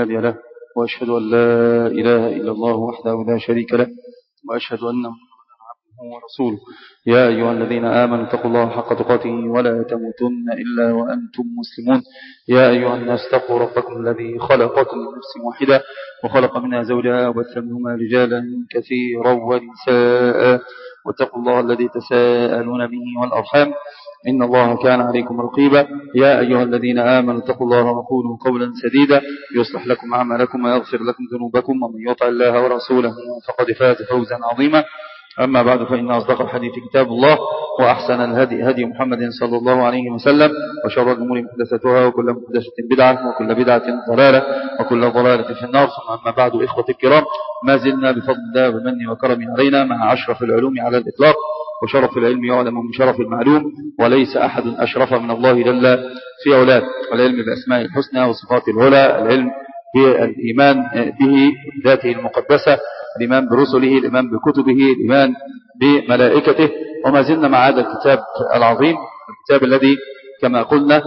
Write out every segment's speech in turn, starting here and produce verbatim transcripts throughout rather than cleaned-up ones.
هادي له، وأشهد أن لا إله إلا الله وحده لا شريك له، وأشهد أن محمدا عبده ورسوله. يا أيها الذين آمنوا اتقوا الله حق تقاته ولا تموتن إلا وأنتم مسلمون. يا أيها الناس اتقوا ربكم الذي خلقكم من نفس واحدة وخلق منها زوجها وبث منهما رجالا كثيرا ونساء، واتقوا الله الذي تساءلون به والأرحام إن الله كان عليكم رقيبا. يا أيها الذين آمنوا اتقوا الله وقولوا قولا سديدا يصلح لكم أعمالكم ويغفر لكم ذنوبكم، ومن يطع الله ورسوله فقد فاز فوزا عظيما. أما بعد، فإن أصدق الحديث كتاب الله، وأحسن الهدي هدي محمد صلى الله عليه وسلم، وشر الأمور محدثتها، وكل محدثة بدعة، وكل بدعة ضلالة، وكل ضلالة في النار. ثم أما بعد، إخوة الكرام، ما زلنا بفضل الله ومنه وكرمه علينا مع أشرف العلوم على الإطلاق، وشرف العلم يعلم من شرف المعلوم، وليس أحد أشرف من الله جل في أولاد. العلم بأسماء الحسنى وصفات العلى، العلم بالإيمان به ذاته المقدسة، الإيمان برسله، الإيمان بكتبه، الإيمان بملائكته. وما زلنا مع هذا الكتاب العظيم، الكتاب الذي كما قلنا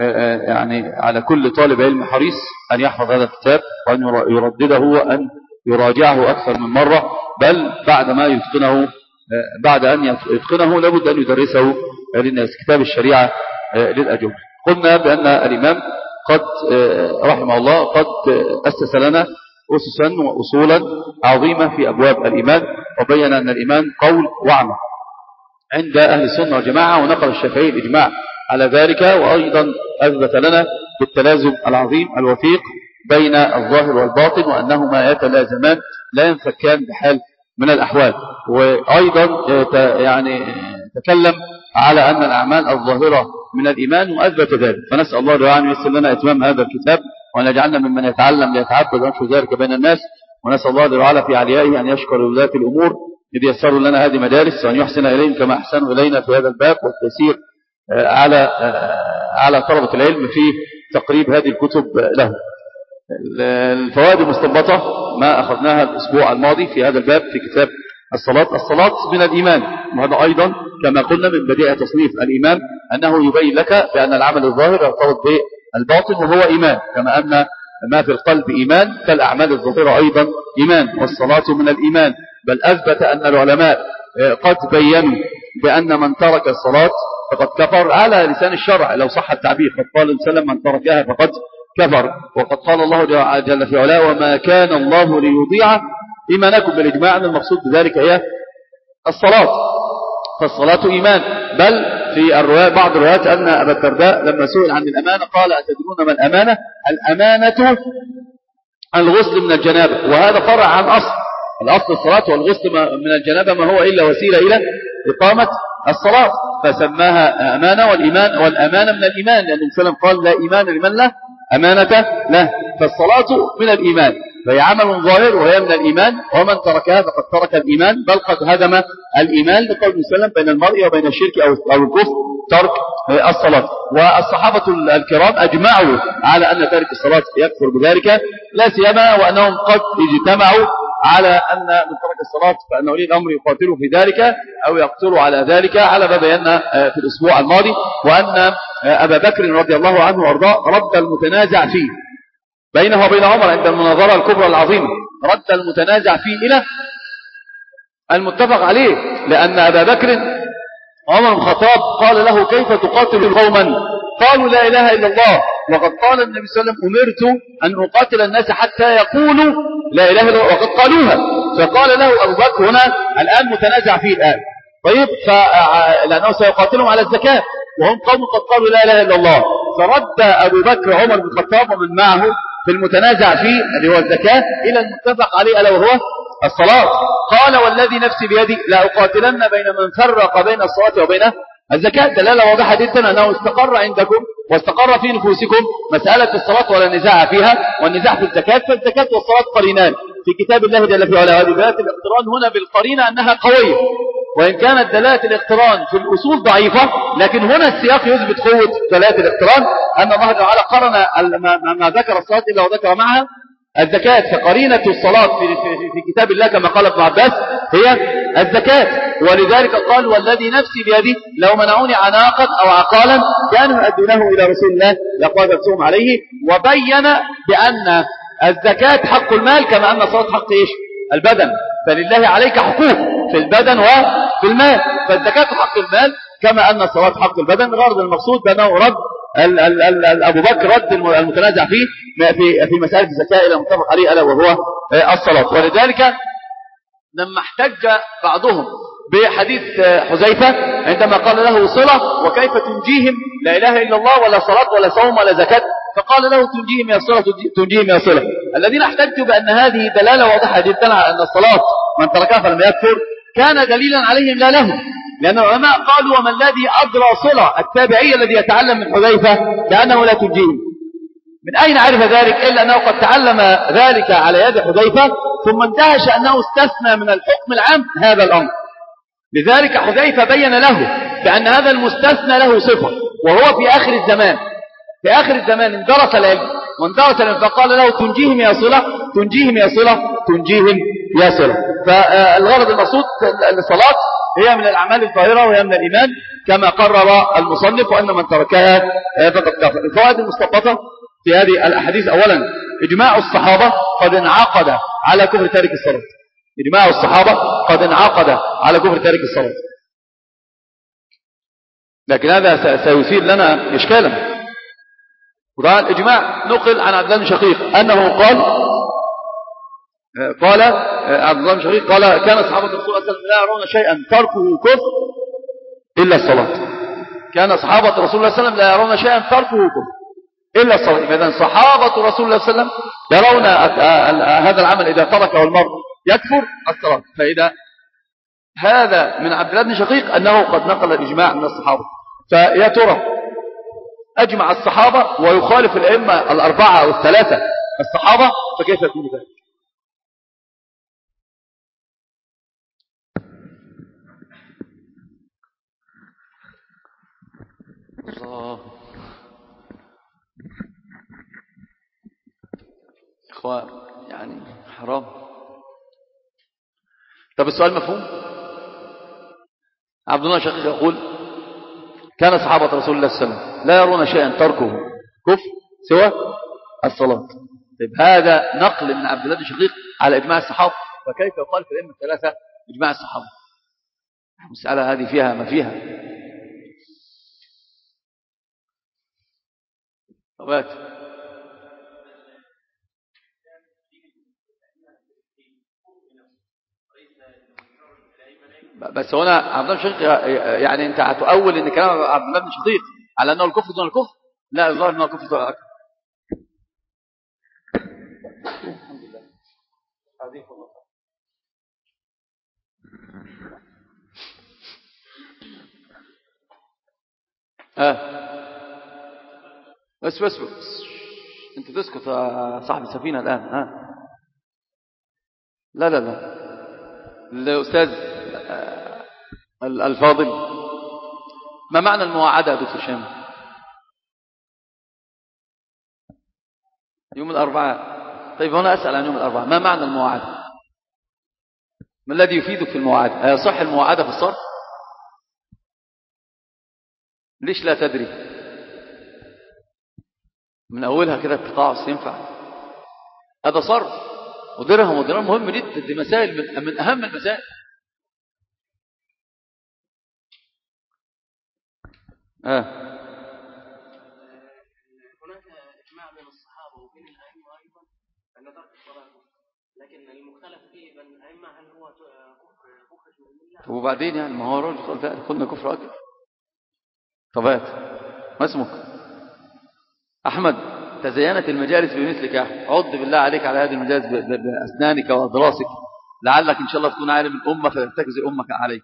يعني على كل طالب علم حريص أن يحفظ هذا الكتاب، وأن يردده، وأن يراجعه أكثر من مرة، بل بعد ما يتقنه بعد أن يتقنه لابد أن يدرسه للناس. كتاب الشريعة للأجوبة. قلنا بأن الإمام قد رحمه الله قد أسس لنا أسسا وأصولا عظيمة في أبواب الإيمان، وبين أن الإيمان قول وعمل عند أهل السنة والجماعة، ونقل الشافعي الإجماع على ذلك، وأيضا أثبت لنا بالتلازم العظيم الوثيق بين الظاهر والباطن، وأنهما يتلازمان لا ينفكان بحال من الأحوال. وأيضا يعني تكلم على أن الأعمال الظاهرة من الإيمان، وأثبت ذلك. فنسأل الله تعالى أن ييسر لنا إتمام هذا الكتاب، وأن يجعلنا ممن يتعلم ليتعبد وينشر ذلك بين الناس. ونسأل الله تعالى في عليائه أن يشكر ولاة الأمور إذ يسروا لنا هذه مجالس، وأن يحسن إليهم كما أحسنوا إلينا في هذا الباب، والتيسير على على طلبة العلم في تقريب هذه الكتب له. الفوائد المستنبطة ما أخذناها الأسبوع الماضي في هذا الباب في كتاب الصلاة. الصلاة من الإيمان، وهذا أيضا كما قلنا من بديع تصنيف الإيمان أنه يبين لك بأن العمل الظاهر يرتبط بالباطن وهو إيمان، كما أن ما في القلب إيمان فالأعمال الظاهرة أيضا إيمان. والصلاة من الإيمان، بل أثبت أن العلماء قد بيّنوا بأن من ترك الصلاة فقد كفر على لسان الشرع لو صح التعبير. قد قال وسلم من تركها فقد كفر. وقد قال الله جل في علاه وما كان الله ليضيع إيمانكم، بالإجماع أن المقصود بذلك هي الصلاة. فالصلاة إيمان. بل في الرواية بعض الروايات أن أبا الدرداء لما سئل عن الأمانة قال أتدرون ما الأمانة؟ الأمانة الغسل من الجنابة. وهذا فرع عن أصل الأصل الصلاة، والغسل من الجنابة ما هو إلا وسيلة إلى إقامة الصلاة، فسماها أمانة. والإيمان والأمانة من الإيمان، لأن السلام قال لا إيمان لمن له أمانة له. فالصلاة من الإيمان، فهي عمل ظاهر وهي من الإيمان، ومن تركها فقد ترك الإيمان، بل قد هدم الإيمان، لقول السلام بين المرء وبين الشرك أو الكفر ترك الصلاة. والصحابة الكرام أجمعوا على أن تارك الصلاة يكفر بذلك، لا سيما وأنهم قد اجتمعوا على أن من ترك الصلاة فأن ولي الأمر يقاتلوا في ذلك أو يقتلوا على ذلك، على ما بينا في الأسبوع الماضي. وأن أبا بكر رضي الله عنه وارضاه رد المتنازع فيه بينه وبين عمر عند المناظرة الكبرى العظيمة، رد المتنازع فيه إلى المتفق عليه. لأن أبا بكر عمر بن الخطاب قال له كيف تقاتل قوما قالوا لا إله إلا الله، وقد قال النبي صلى الله عليه وسلم أمرت أن أقاتل الناس حتى يقولوا لا إله إلا الله، وقد قالوها. فقال له أبو بكر هنا الآن متنازع فيه الآن، طيب لأنه سيقاتلهم على الزكاة وهم قوم قد قالوا لا إله إلا الله. فرد أبو بكر عمر بن الخطاب ومن معه في المتنازع فيه اللي هو الزكاة إلى المتفق عليه ألا وهو الصلاة. قال والذي نفسي بيدي لا أقاتلن بين من فرق بين الصلاة وبين الزكاة. دلالة واضحة جدا أنه استقر عندكم واستقر في نفوسكم مسألة الصلاة ولا نزاع فيها، والنزاع في الزكاة. فالزكاة والصلاة قرينان في كتاب الله جل في علاه. هذه دلالة الاقتران هنا بالقرينة أنها قوية، وإن كانت دلالة الاقتران في الأصول ضعيفة، لكن هنا السياق يثبت قوة دلالة الاقتران، أن الله تعالى قرن ما ذكر الصلاة إلا وذكر معها الزكاة. فقرينة الصلاة في, في, في كتاب الله كما قال ابن عباس هي الزكاة. ولذلك قال والذي نفسي بيده لو منعوني عناقا أو عقالا كانوا يؤدونه إلى رسول الله لقاتلتهم عليه. وبين بأن الزكاة حق المال كما أن الصلاة حق إيش البدن، فلله عليك حقوق في البدن وفي المال، فالزكاة حق المال كما أن الصلاة حق البدن. غرض المقصود بأنه رد ال ال ال أبو بكر رد المتنازع فيه في في مسألة الزكاة إلى متفق عليه ألا وهو الصلاة. ولذلك لما احتج بعضهم بحديث حذيفة عندما قال له صلة وكيف تنجيهم لا إله إلا الله ولا صلاة ولا صوم ولا زكاة، فقال له تنجيهم يا صلة تنجيهم يا صلة. الذين احتجوا بأن هذه دلالة واضحة جدا على أن الصلاة من تركها فلم يكفر كان دليلا عليهم لا لهم، لأن العلماء قالوا وما الذي أدرى صلة التابعي الذي يتعلم من حذيفة بأنه لا تنجيهم؟ من أين عرف ذلك إلا أنه قد تعلم ذلك على يد حذيفة ثم اندهش أنه استثنى من الحكم العام هذا الأمر. لذلك حذيفة بين له بأن هذا المستثنى له صفة، وهو في آخر الزمان في آخر الزمان اندرس العلم واندرس العلم فقال له تنجيهم يا صلة تنجيهم يا صلة تنجيهم يا صلة. فالغرض المقصود الصلاة هي من الأعمال الظاهرة وهي من الإيمان كما قرر المصنف، وأن من تركها فقد كفر. الفوائد المستنبطة في هذه الأحاديث: أولا إجماع الصحابة قد انعقد على كفر تارك الصلاة. إجماع الصحابة قد انعقد على كفر تارك الصلاة، لكن هذا سيثير لنا إشكالا. وطبعا الإجماع نقل عن عبد الله بن شقيق أنه قال قال عبد الله بن شقيق قال كان صحابة الرسول صلى الله عليه وسلم لا يرون شيئا تركه كفر إلا الصلاة. كان صحابة رسول الله صلى الله عليه وسلم لا يرون شيئا تركه كفر إلا الصلاة. إذن صحابة رسول الله صلى الله عليه وسلم يرون هذا العمل إذا تركه المرء يكفر الصلاة. فإذا هذا من عبد الله بن شقيق أنه قد نقل الإجماع من الصحابة، فيا ترى أجمع الصحابة ويخالف الأئمة الأربعة أو الثلاثة الصحابة فكيف يكون ذلك؟ الله إخوان يعني حرام. طب السؤال مفهوم؟ عبد الله شقيق يقول كان صحابة رسول الله صلى الله عليه وسلم لا يرون شيئا تركه كفر سوى الصلاة. طيب هذا نقل من عبد الله بن شقيق على إجماع الصحابة، فكيف يقال في الأئمة الثلاثة إجماع الصحابة؟ المسألة هذه فيها ما فيها. طبعا بس هنا عبد الله بن شقيق يعني انت هتؤول ان كلام عبد الله بن شقيق على انه الكفر دون الكفر، لا الظاهر انه الكفر دون الكفر. الحمد لله هذه الله. اه بس بس بس انت تسكت يا صاحب السفينة الان. ها آه. لا لا لا الأستاذ الفاضل، ما معنى المواعدة يا دكتور شامل؟ يوم الأربعاء. طيب هنا أسأل عن يوم الأربعاء، ما معنى المواعدة؟ ما الذي يفيدك في المواعدة؟ هل صح المواعدة في الصرف؟ ليش لا تدري؟ من أولها كده التقاعس ينفع؟ هذا صرف ودرهم ودرهم مهم جدا، دي مسائل من, من أهم المسائل. آه. هناك إجماع بين الصحابة وبين الأئمة أيضا أن ترك الصلاة، لكن المختلف فيه بين الأئمة هل هو كفر كفر من وبعدين يعني ما هو رجل قلنا كفر أكبر. طبعا ما اسمك؟ أحمد. تزينت المجالس بمثلك يا أحمد، عض بالله عليك على هذه المجالس بأسنانك وأضراسك، لعلك إن شاء الله تكون عالم الأمة فترتكز أمك عليك.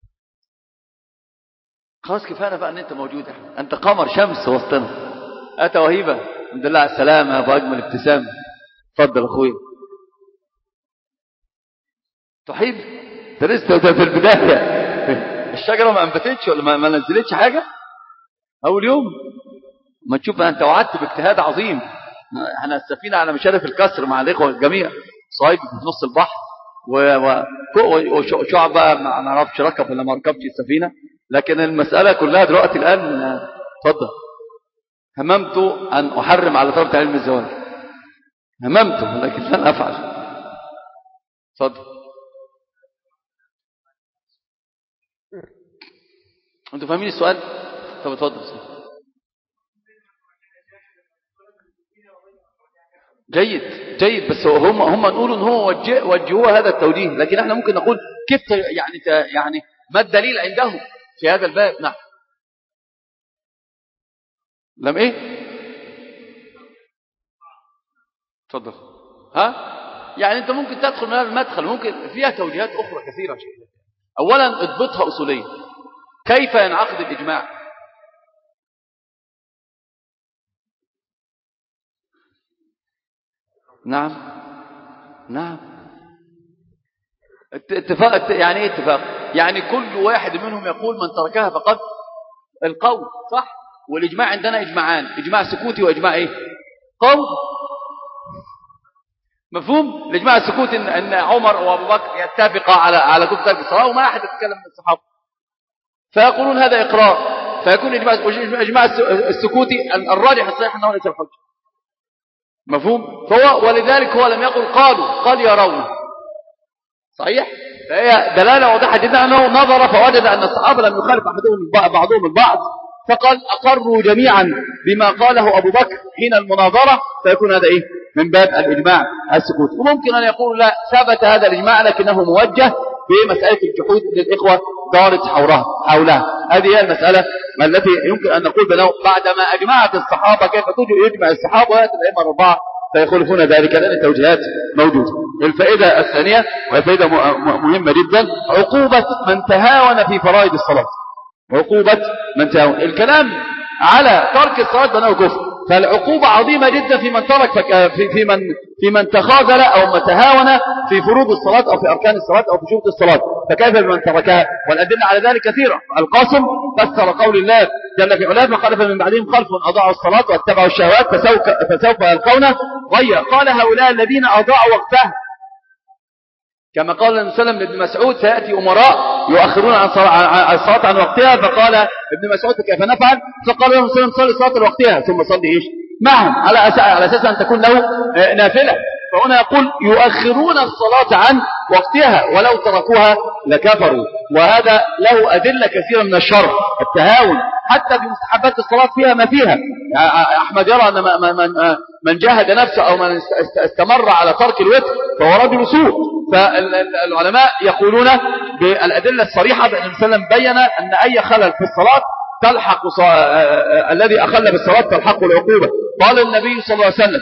خلاص كفانا بقى أن أنت موجود. أحمد أنت قمر شمس وسطنا. أتى وهيبة الحمد لله على السلامة أبو أجمل ابتسام. تفضل أخوي. تحيب درست في البداية الشجرة ما أنبتتش ولا ما نزلتش حاجة أول يوم ما تشوف أنت وعدت باجتهاد عظيم. احنا السفينة على مشارف الكسر مع الإخوة الجميع، صايب في نص البحر وشعب بقى ما نعرفش ركب ولا ما ركبش السفينة، لكن المسألة كلها دلوقتي الآن. تفضل. هممت أن أحرم على طلبة علم الزواج. هممت لكن لن أفعل. تفضل. أنتوا فاهمين السؤال؟ طب اتفضل. جيد جيد، بس هم هم نقولوا ان هو وجه وجهوا هذا التوجيه، لكن احنا ممكن نقول كيف يعني يعني ما الدليل عندهم في هذا الباب؟ نعم. لم ايه؟ تفضل. ها يعني انت ممكن تدخل من هذا المدخل، ممكن فيها توجيهات اخرى كثيره. اولا اضبطها اصوليا، كيف ينعقد الاجماع؟ نعم نعم. اتفاق يعني ايه اتفاق؟ يعني كل واحد منهم يقول من تركها فقد القول، صح؟ والاجماع عندنا اجماعان، اجماع سكوتي واجماع ايه؟ قول. مفهوم؟ الاجماع السكوتي ان ان عمر وابو بكر يتفقا على على كفر ترك الصلاه وما احد يتكلم من الصحابه، فيقولون هذا اقرار، فيكون الاجماع الاجماع السكوتي الراجح الصحيح انه ليس الحجه. مفهوم؟ فهو ولذلك هو لم يقل قالوا، قال يرون. صحيح؟ فهي دلاله واضحه جدا انه نظر فوجد ان الصحابه لم يخالف احدهم بعضهم البعض، فقال اقروا جميعا بما قاله ابو بكر حين المناظره، فيكون هذا ايه؟ من باب الاجماع السكوتي. وممكن ان يقول لا، ثبت هذا الاجماع لكنه موجه بمساله الجحود للاخوه دارت حولها حولها هذه هي المساله التي يمكن ان نقول بانه بعدما اجمعت الصحابه كيف يجمع الصحابه وياتي الائمه الاربعه فيخالفون ذلك، لان التوجيهات موجوده. الفائده الثانيه وهي فائده مهمه جدا، عقوبه من تهاون في فرائض الصلاه. عقوبه من تهاون، الكلام على ترك الصلاه بانه كفر، فالعقوبة عظيمة جدا في من ترك في في من في من تخاذل أو من تهاون في فروض الصلاة أو في أركان الصلاة أو في شروط الصلاة، فكيف بمن تركها؟ والأدلة على ذلك كثيرة. القاسم فسر قول الله جل في علاه فخلف من بعدهم خلف أضاعوا الصلاة واتبعوا الشهوات فسوف فسوف يلقون غيا. قال هؤلاء الذين أضاعوا وقتها، كما قال النبي صلى الله عليه وسلم لابن مسعود سيأتي أمراء يؤخرون عن الصلاة عن وقتها، فقال ابن مسعود كيف نفعل؟ فقال له النبي صلى الله عليه وسلم صلي الصلاة لوقتها ثم صلي ايش؟ معهم على على اساس ان تكون له نافلة. فهنا يقول يؤخرون الصلاة عن وقتها ولو تركوها لكفروا، وهذا له أدلة كثيرة من الشرع. التهاون حتى في مستحبات الصلاة فيها ما فيها. أحمد يرى أن من من جاهد نفسه أو من استمر على ترك الوتر فهو رجل سوء. فالعلماء يقولون بالأدلة الصريحة بأن النبي صلى الله عليه وسلم بين أن أي خلل في الصلاة تلحق ص... الذي أخل بالصلاة تلحق العقوبة. قال النبي صلى الله عليه وسلم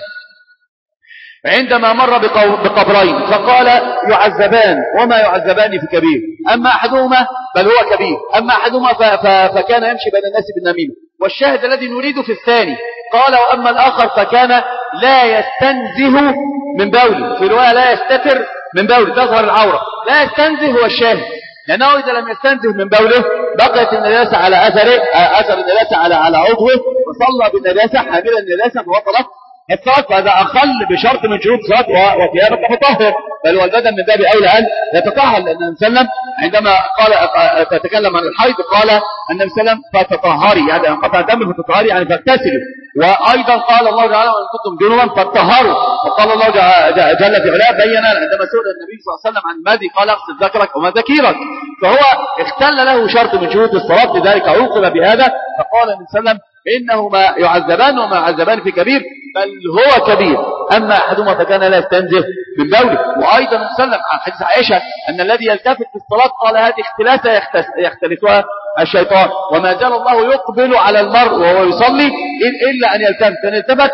عندما مر بقبرين فقال يعذبان وما يعذبان في كبير، أما أحدهما بل هو كبير، أما أحدهما ف... ف... فكان يمشي بين الناس بالنميمة. والشاهد الذي نريد في الثاني قال وأما الآخر فكان لا يستنزه من بوله، في رواية لا يستتر من بوله تظهر العورة. لا يستنزه هو الشاهد، لأنه إذا لم يستنزه من بوله بقيت النجاسة على أثره أثر النجاسة على على عضوه وصلى بالنجاسة حاملا النجاسة فوصلت الصلاة، فهذا أخل بشرط من شروط الصلاة وثيابك مطهر، بل هو البدن من باب أولى أن يتطهر، لأن النبي صلى الله عليه وسلم عندما قال تتكلم عن الحيض قال النبي صلى الله عليه وسلم فتطهري، يعني انقطع الدم فتطهري يعني فاغتسلي. وأيضا قال الله تعالى وإن كنتم جنبا فاطهروا، وقال الله جل في علاه بين عندما سئل النبي صلى الله عليه وسلم عن المذي قال اغسل ذكرك وما ذكيرك، فهو اختل له شرط من شروط الصلاة لذلك عوقب بهذا. فقال النبي صلى الله عليه وسلم إنهما يعذبان وما يعذبان في كبير بل هو كبير، أما أحدهما فكان لا يستنزه من بوله. وأيضا نسلم عن حديث عائشة أن الذي يلتفت في الصلاة قال هذه اختلاسة يختلسها الشيطان، وما زال الله يقبل على المرء وهو يصلي إلا أن يلتفت، فإن التفت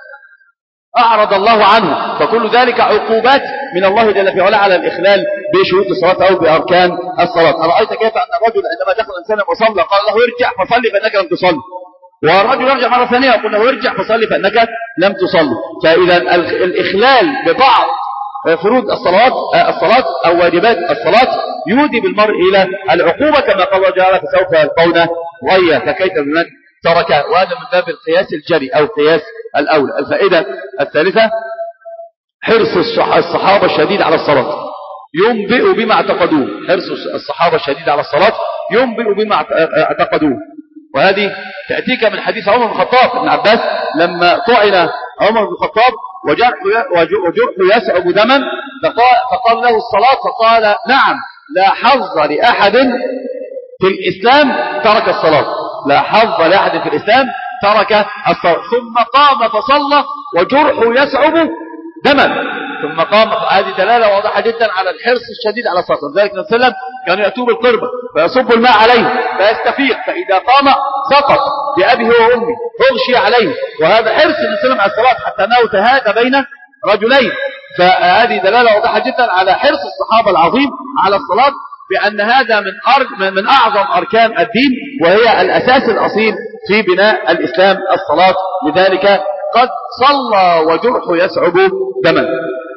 أعرض الله عنه. فكل ذلك عقوبات من الله جل في علاه على الإخلال بشروط الصلاة أو بأركان الصلاة. أرأيت كيف أن الرجل عندما دخل الإنسان وصلى قال له ارجع فصلي فإنك لم تصلي، والرجل يرجع مرة ثانية يقول له ارجع فصلي فإنك لم تصلي. فإذا الإخلال ببعض فروض الصلاة الصلاة أو واجبات الصلاة يودي بالمرء إلى العقوبة، كما قال الله تعالى فسوف يلقون غيا فكيف بمن تركها. وهذا من باب القياس الجري أو قياس الأولى. الفائدة الثالثة حرص الصحابة الشديد على الصلاة ينبئ بما اعتقدوه. حرص الصحابة الشديد على الصلاة ينبئ بما اعتقدوه، وهذه تأتيك من حديث عمر بن الخطاب. ابن عباس لما طعن عمر بن الخطاب وجرح وجرح يسعب دما، فقال له الصلاة، فقال نعم لا حظ لأحد في الإسلام ترك الصلاة، لا حظ لأحد في الإسلام ترك الصلاة. ثم قام فصلى وجرح يسعب دما، ثم قام. هذه دلالة واضحة جدا على الحرص الشديد على الصلاة. لذلك النبي صلى الله عليه وسلم كانوا يأتوا بالقربة فيصب الماء عليه فيستفيق، فإذا قام سقط بأبيه وأمه اغشي عليه. وهذا حرص النبي صلى الله عليه وسلم على الصلاة حتى أنه تهادى بين رجلين. فهذه دلالة واضحة جدا على حرص الصحابة العظيم على الصلاة، بأن هذا من أر... من أعظم أركان الدين، وهي الأساس الأصيل في بناء الإسلام الصلاة. لذلك قد صلى وجرح يسعب دما.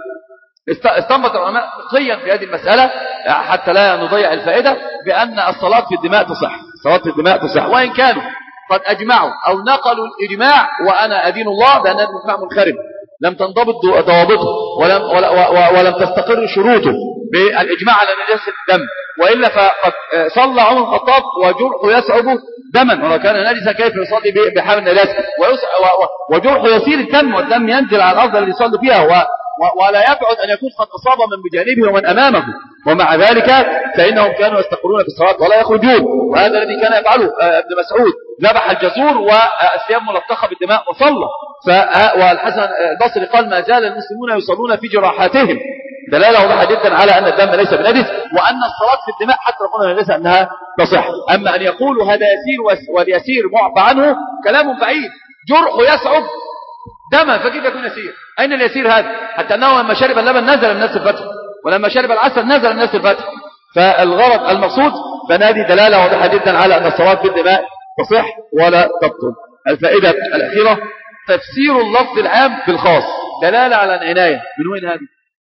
استنبط العلماء فقهيا في هذه المسألة حتى لا نضيع الفائدة بأن الصلاة في الدماء تصح، الصلاة في الدماء تصح، وإن كانوا قد أجمعوا أو نقلوا الإجماع، وأنا أدين الله بأن الإجماع منخرم، لم تنضبط ضوابطه ولم, ولم تستقر شروطه بالإجماع على نجاسة الدم، وإلا فقد صلى عمر الخطاب وجرح يسعب دما، ولو كان نجسا كيف يصلي بحال النجاسة؟ وجرح يسير الدم، والدم ينزل على الأرض الذي يصلي فيها، ولا يبعد أن يكون قد أصاب من بجانبه ومن أمامه، ومع ذلك فإنهم كانوا يستقرون في الصلاة ولا يخرجون. وهذا الذي كان يفعله ابن مسعود، ذبح الجزور والثياب ملطخة بالدماء وصلى. والحسن البصري قال ما زال المسلمون يصلون في جراحاتهم، دلالة واضحة جدا على أن الدم ليس بنجس، وأن الصلاة في الدماء حتى لو قلنا ليس أنها تصح. أما أن يقولوا هذا يسير واليسير معفى عنه كلام بعيد. جرح يسعب دما فكيف يكون يسير؟ أين اليسير هذا؟ حتى أنه لما شرب اللبن نزل من نفس الفتح، ولما شرب العسل نزل من نفس الفتح. فالغرض المقصود بأن هذه دلالة واضحة جدا على أن الصلاة في الدماء تصح ولا تبطل. الفائدة الأخيرة تفسير اللفظ العام بالخاص، دلالة على العناية. من وين هذه؟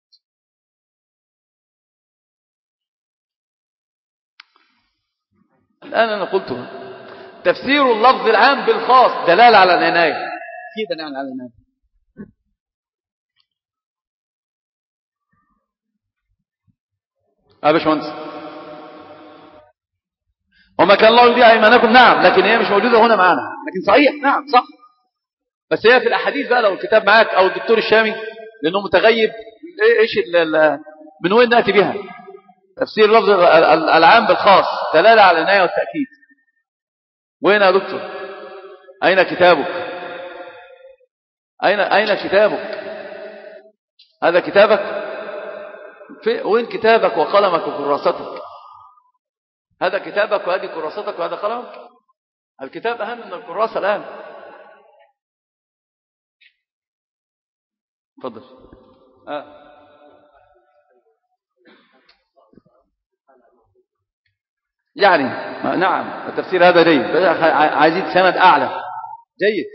الآن أنا قلتها. تفسير اللفظ العام بالخاص دلالة على العناية. كيف دلالة على العناية؟ يا باشمهندس، وما كان الله يضيع ايمانكم، نعم، لكن هي مش موجوده هنا معانا، لكن صحيح، نعم صح، بس هي في الاحاديث بقى. لو الكتاب معاك او الدكتور الشامي لانه متغيب، ايش من وين ناتي بها؟ تفسير لفظ العام بالخاص، دلاله على العنايه والتاكيد. وين يا دكتور؟ اين كتابك؟ اين اين كتابك؟ هذا كتابك؟ في وين كتابك وقلمك وكراستك؟ هذا كتابك وهذه كراستك وهذا قلمك. الكتاب أهم من الكراسة الآن. تفضل. آه. يعني نعم التفسير هذا جيد، عايزين سند أعلى. جيد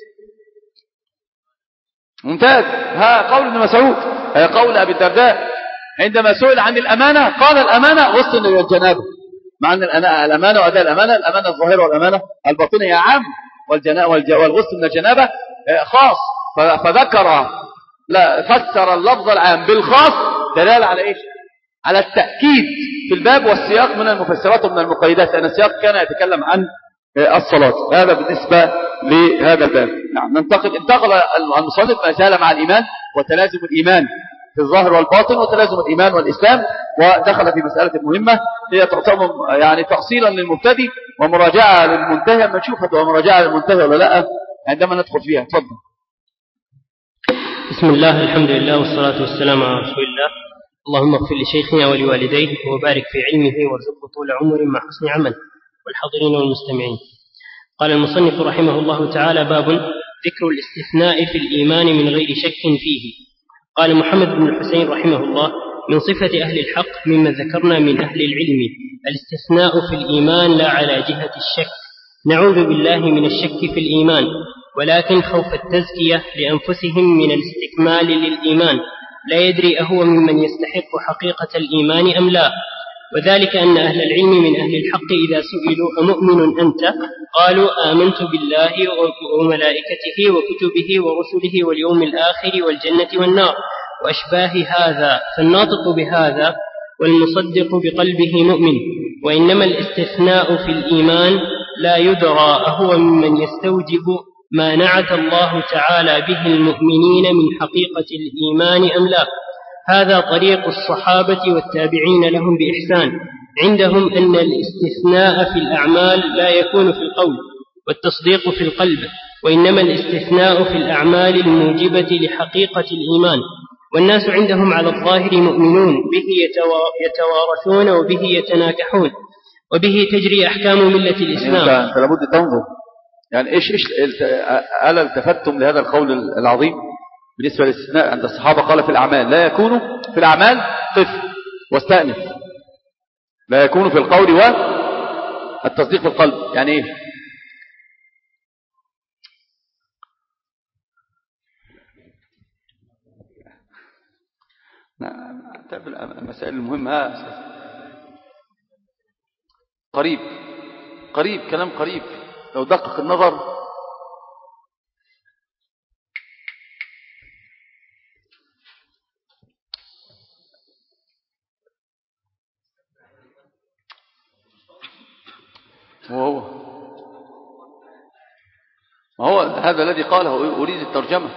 ممتاز. ها قول ابن مسعود، قول أبي الدرداء عندما سئل عن الأمانة قال الأمانة غسل الجنابة. مع أن الأمانة وأداء الأمانة، الأمانة الظاهرة والأمانة الباطنة عام، والغسل من الجنابة خاص. فذكر لا فسر اللفظ العام بالخاص دلالة على إيش؟ على التأكيد في الباب، والسياق من المفسرات ومن المقيدات، لأن السياق كان يتكلم عن الصلاة. هذا بالنسبة لهذا الباب. نعم ننتقل. انتقل المصنف ما زال مع الإيمان وتلازم الإيمان في الظاهر والباطن، وتلازم الإيمان والإسلام، ودخل في مسألة مهمة هي تعتبر يعني تأصيلا للمبتدئ ومراجعة للمنتهي. أما نشوف ومراجعة للمنتهي ولا لا عندما ندخل فيها. تفضل. بسم الله، الحمد لله، والصلاة والسلام على رسول الله. اللهم اغفر لشيخنا ولوالديه وبارك في علمه وارزقه طول عمر مع حسن عمل، والحاضرين والمستمعين. قال المصنف رحمه الله تعالى: باب ذكر الاستثناء في الإيمان من غير شك فيه. قال محمد بن الحسين رحمه الله: من صفة أهل الحق مما ذكرنا من أهل العلم الاستثناء في الإيمان لا على جهة الشك. نعوذ بالله من الشك في الإيمان، ولكن خوف التزكية لأنفسهم من الاستكمال للإيمان، لا يدري أهو ممن يستحق حقيقة الإيمان أم لا. وذلك أن أهل العلم من أهل الحق إذا سئلوا أمؤمن أنت؟ قالوا آمنت بالله وملائكته وكتبه ورسله واليوم الآخر والجنة والنار وأشباه هذا، فالناطق بهذا والمصدق بقلبه مؤمن. وإنما الاستثناء في الإيمان لا يدرى أهو ممن يستوجب ما نعت الله تعالى به المؤمنين من حقيقة الإيمان أم لا. هذا طريق الصحابة والتابعين لهم بإحسان. عندهم أن الاستثناء في الأعمال لا يكون في القول والتصديق في القلب، وإنما الاستثناء في الأعمال الموجبة لحقيقة الإيمان. والناس عندهم على الظاهر مؤمنون به يتوارثون وبه يتناكحون وبه تجري أحكام ملة الإسلام. يعني أنت لابد تنظر يعني إيش إيش ألا التفتم لهذا القول العظيم بالنسبة للاستثناء عند الصحابة؟ قال في الأعمال لا يكون في الأعمال قف واستأنف، لا يكون في القول والتصديق في القلب. يعني إيه؟ المسائل المهمة قريب قريب كلام قريب لو دقق النظر. وهو ما هو هذا الذي قاله أريد الترجمة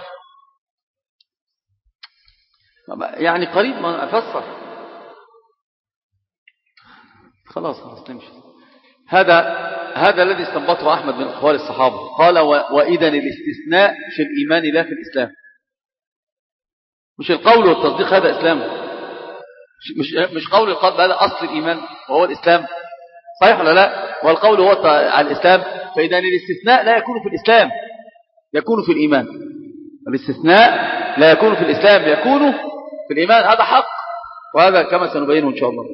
يعني قريب ما أفسر خلاص خلاص نمشي. هذا هذا الذي استنبطه أحمد من أقوال الصحابة. قال وإذا الاستثناء في الإيمان لا في الإسلام. مش القول والتصديق هذا إسلام، مش مش قول القلب هذا أصل الإيمان وهو الإسلام، صحيح ولا لا؟ والقول هو على الإسلام. فإذا الاستثناء لا يكون في الإسلام، يكون في الإيمان. الاستثناء لا يكون في الإسلام، يكون في الإيمان. هذا حق، وهذا كما سنبينه إن شاء الله.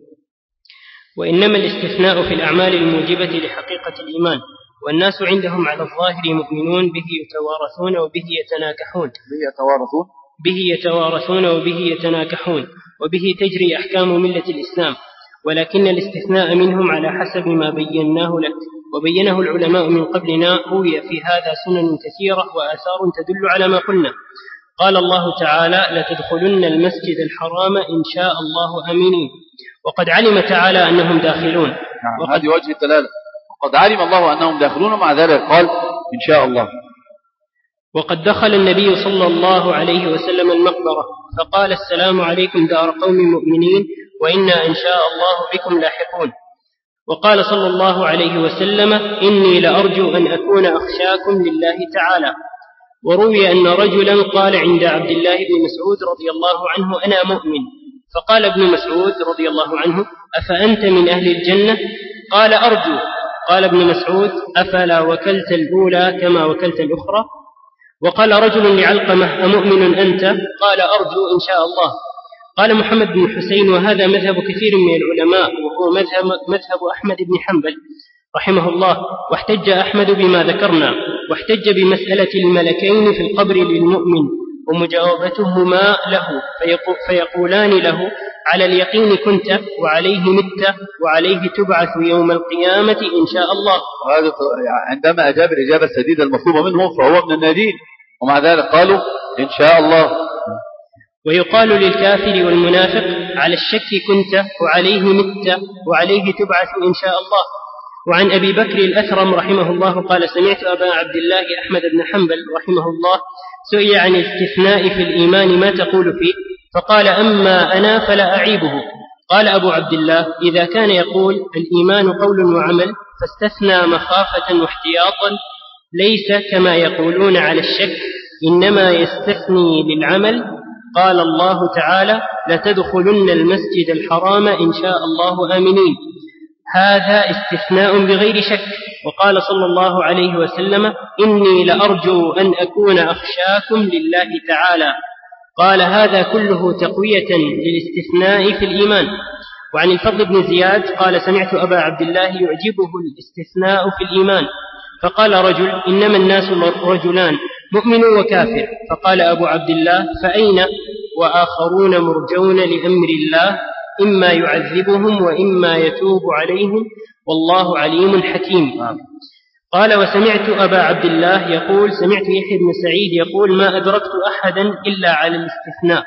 وإنما الاستثناء في الأعمال الموجبة لحقيقة الإيمان. والناس عندهم على الظاهر مؤمنون به يتوارثون وبه يتناكحون به يتوارثون به يتوارثون وبه يتناكحون وبه تجري أحكام ملة الإسلام. ولكن الاستثناء منهم على حسب ما بيناه لك وبينه العلماء من قبلنا روي في هذا سنن كثيرة وآثار تدل على ما قلنا. قال الله تعالى لتدخلن المسجد الحرام إن شاء الله آمنين، وقد علم تعالى أنهم داخلون. نعم، هذه وجه الدلالة. وقد علم الله أنهم داخلون، مع ذلك قال إن شاء الله. وقد دخل النبي صلى الله عليه وسلم المقبرة فقال السلام عليكم دار قوم مؤمنين وإنا إن شاء الله بكم لاحقون. وقال صلى الله عليه وسلم إني لأرجو أن أكون أخشاكم لله تعالى. وروي أن رجلا قال عند عبد الله بن مسعود رضي الله عنه أنا مؤمن، فقال ابن مسعود رضي الله عنه أفأنت من أهل الجنة؟ قال أرجو. قال ابن مسعود أفلا وكلت الأولى كما وكلت الأخرى؟ وقال رجل لعلقمة أمؤمن أنت؟ قال أرجو إن شاء الله. قال محمد بن حسين وهذا مذهب كثير من العلماء وهو مذهب, مذهب أحمد بن حنبل رحمه الله. واحتج أحمد بما ذكرنا، واحتج بمسألة الملكين في القبر للمؤمن ومجاوبتهما له فيقولان له على اليقين كنت وعليه مت وعليه تبعث يوم القيامة إن شاء الله. وهذا عندما أجاب الإجابة السديدة المطلوبة منه فهو من النادين، ومع ذلك قالوا إن شاء الله. ويقال للكافر والمنافق على الشك كنت وعليه مت وعليه تبعث إن شاء الله. وعن أبي بكر الأثرم رحمه الله قال سمعت أبا عبد الله أحمد بن حنبل رحمه الله سئل عن الاستثناء في الإيمان ما تقول فيه؟ فقال أما أنا فلا أعيبه. قال أبو عبد الله إذا كان يقول الإيمان قول وعمل فاستثنى مخافة واحتياطا ليس كما يقولون على الشك، إنما يستثني بالعمل. قال الله تعالى لتدخلن المسجد الحرام إن شاء الله آمنين، هذا استثناء بغير شك. وقال صلى الله عليه وسلم إني لأرجو أن أكون أخشاكم لله تعالى. قال هذا كله تقوية للاستثناء في الإيمان. وعن الفضل بن زياد قال سمعت أبا عبد الله يعجبه الاستثناء في الإيمان، فقال رجل إنما الناس رجلان مؤمن وكافر. فقال أبو عبد الله فأين؟ وآخرون مرجون لأمر الله إما يعذبهم وإما يتوب عليهم والله عليم حكيم. قال وسمعت أبا عبد الله يقول سمعت يحيى بن سعيد يقول ما أدركت أحدا إلا على الاستثناء.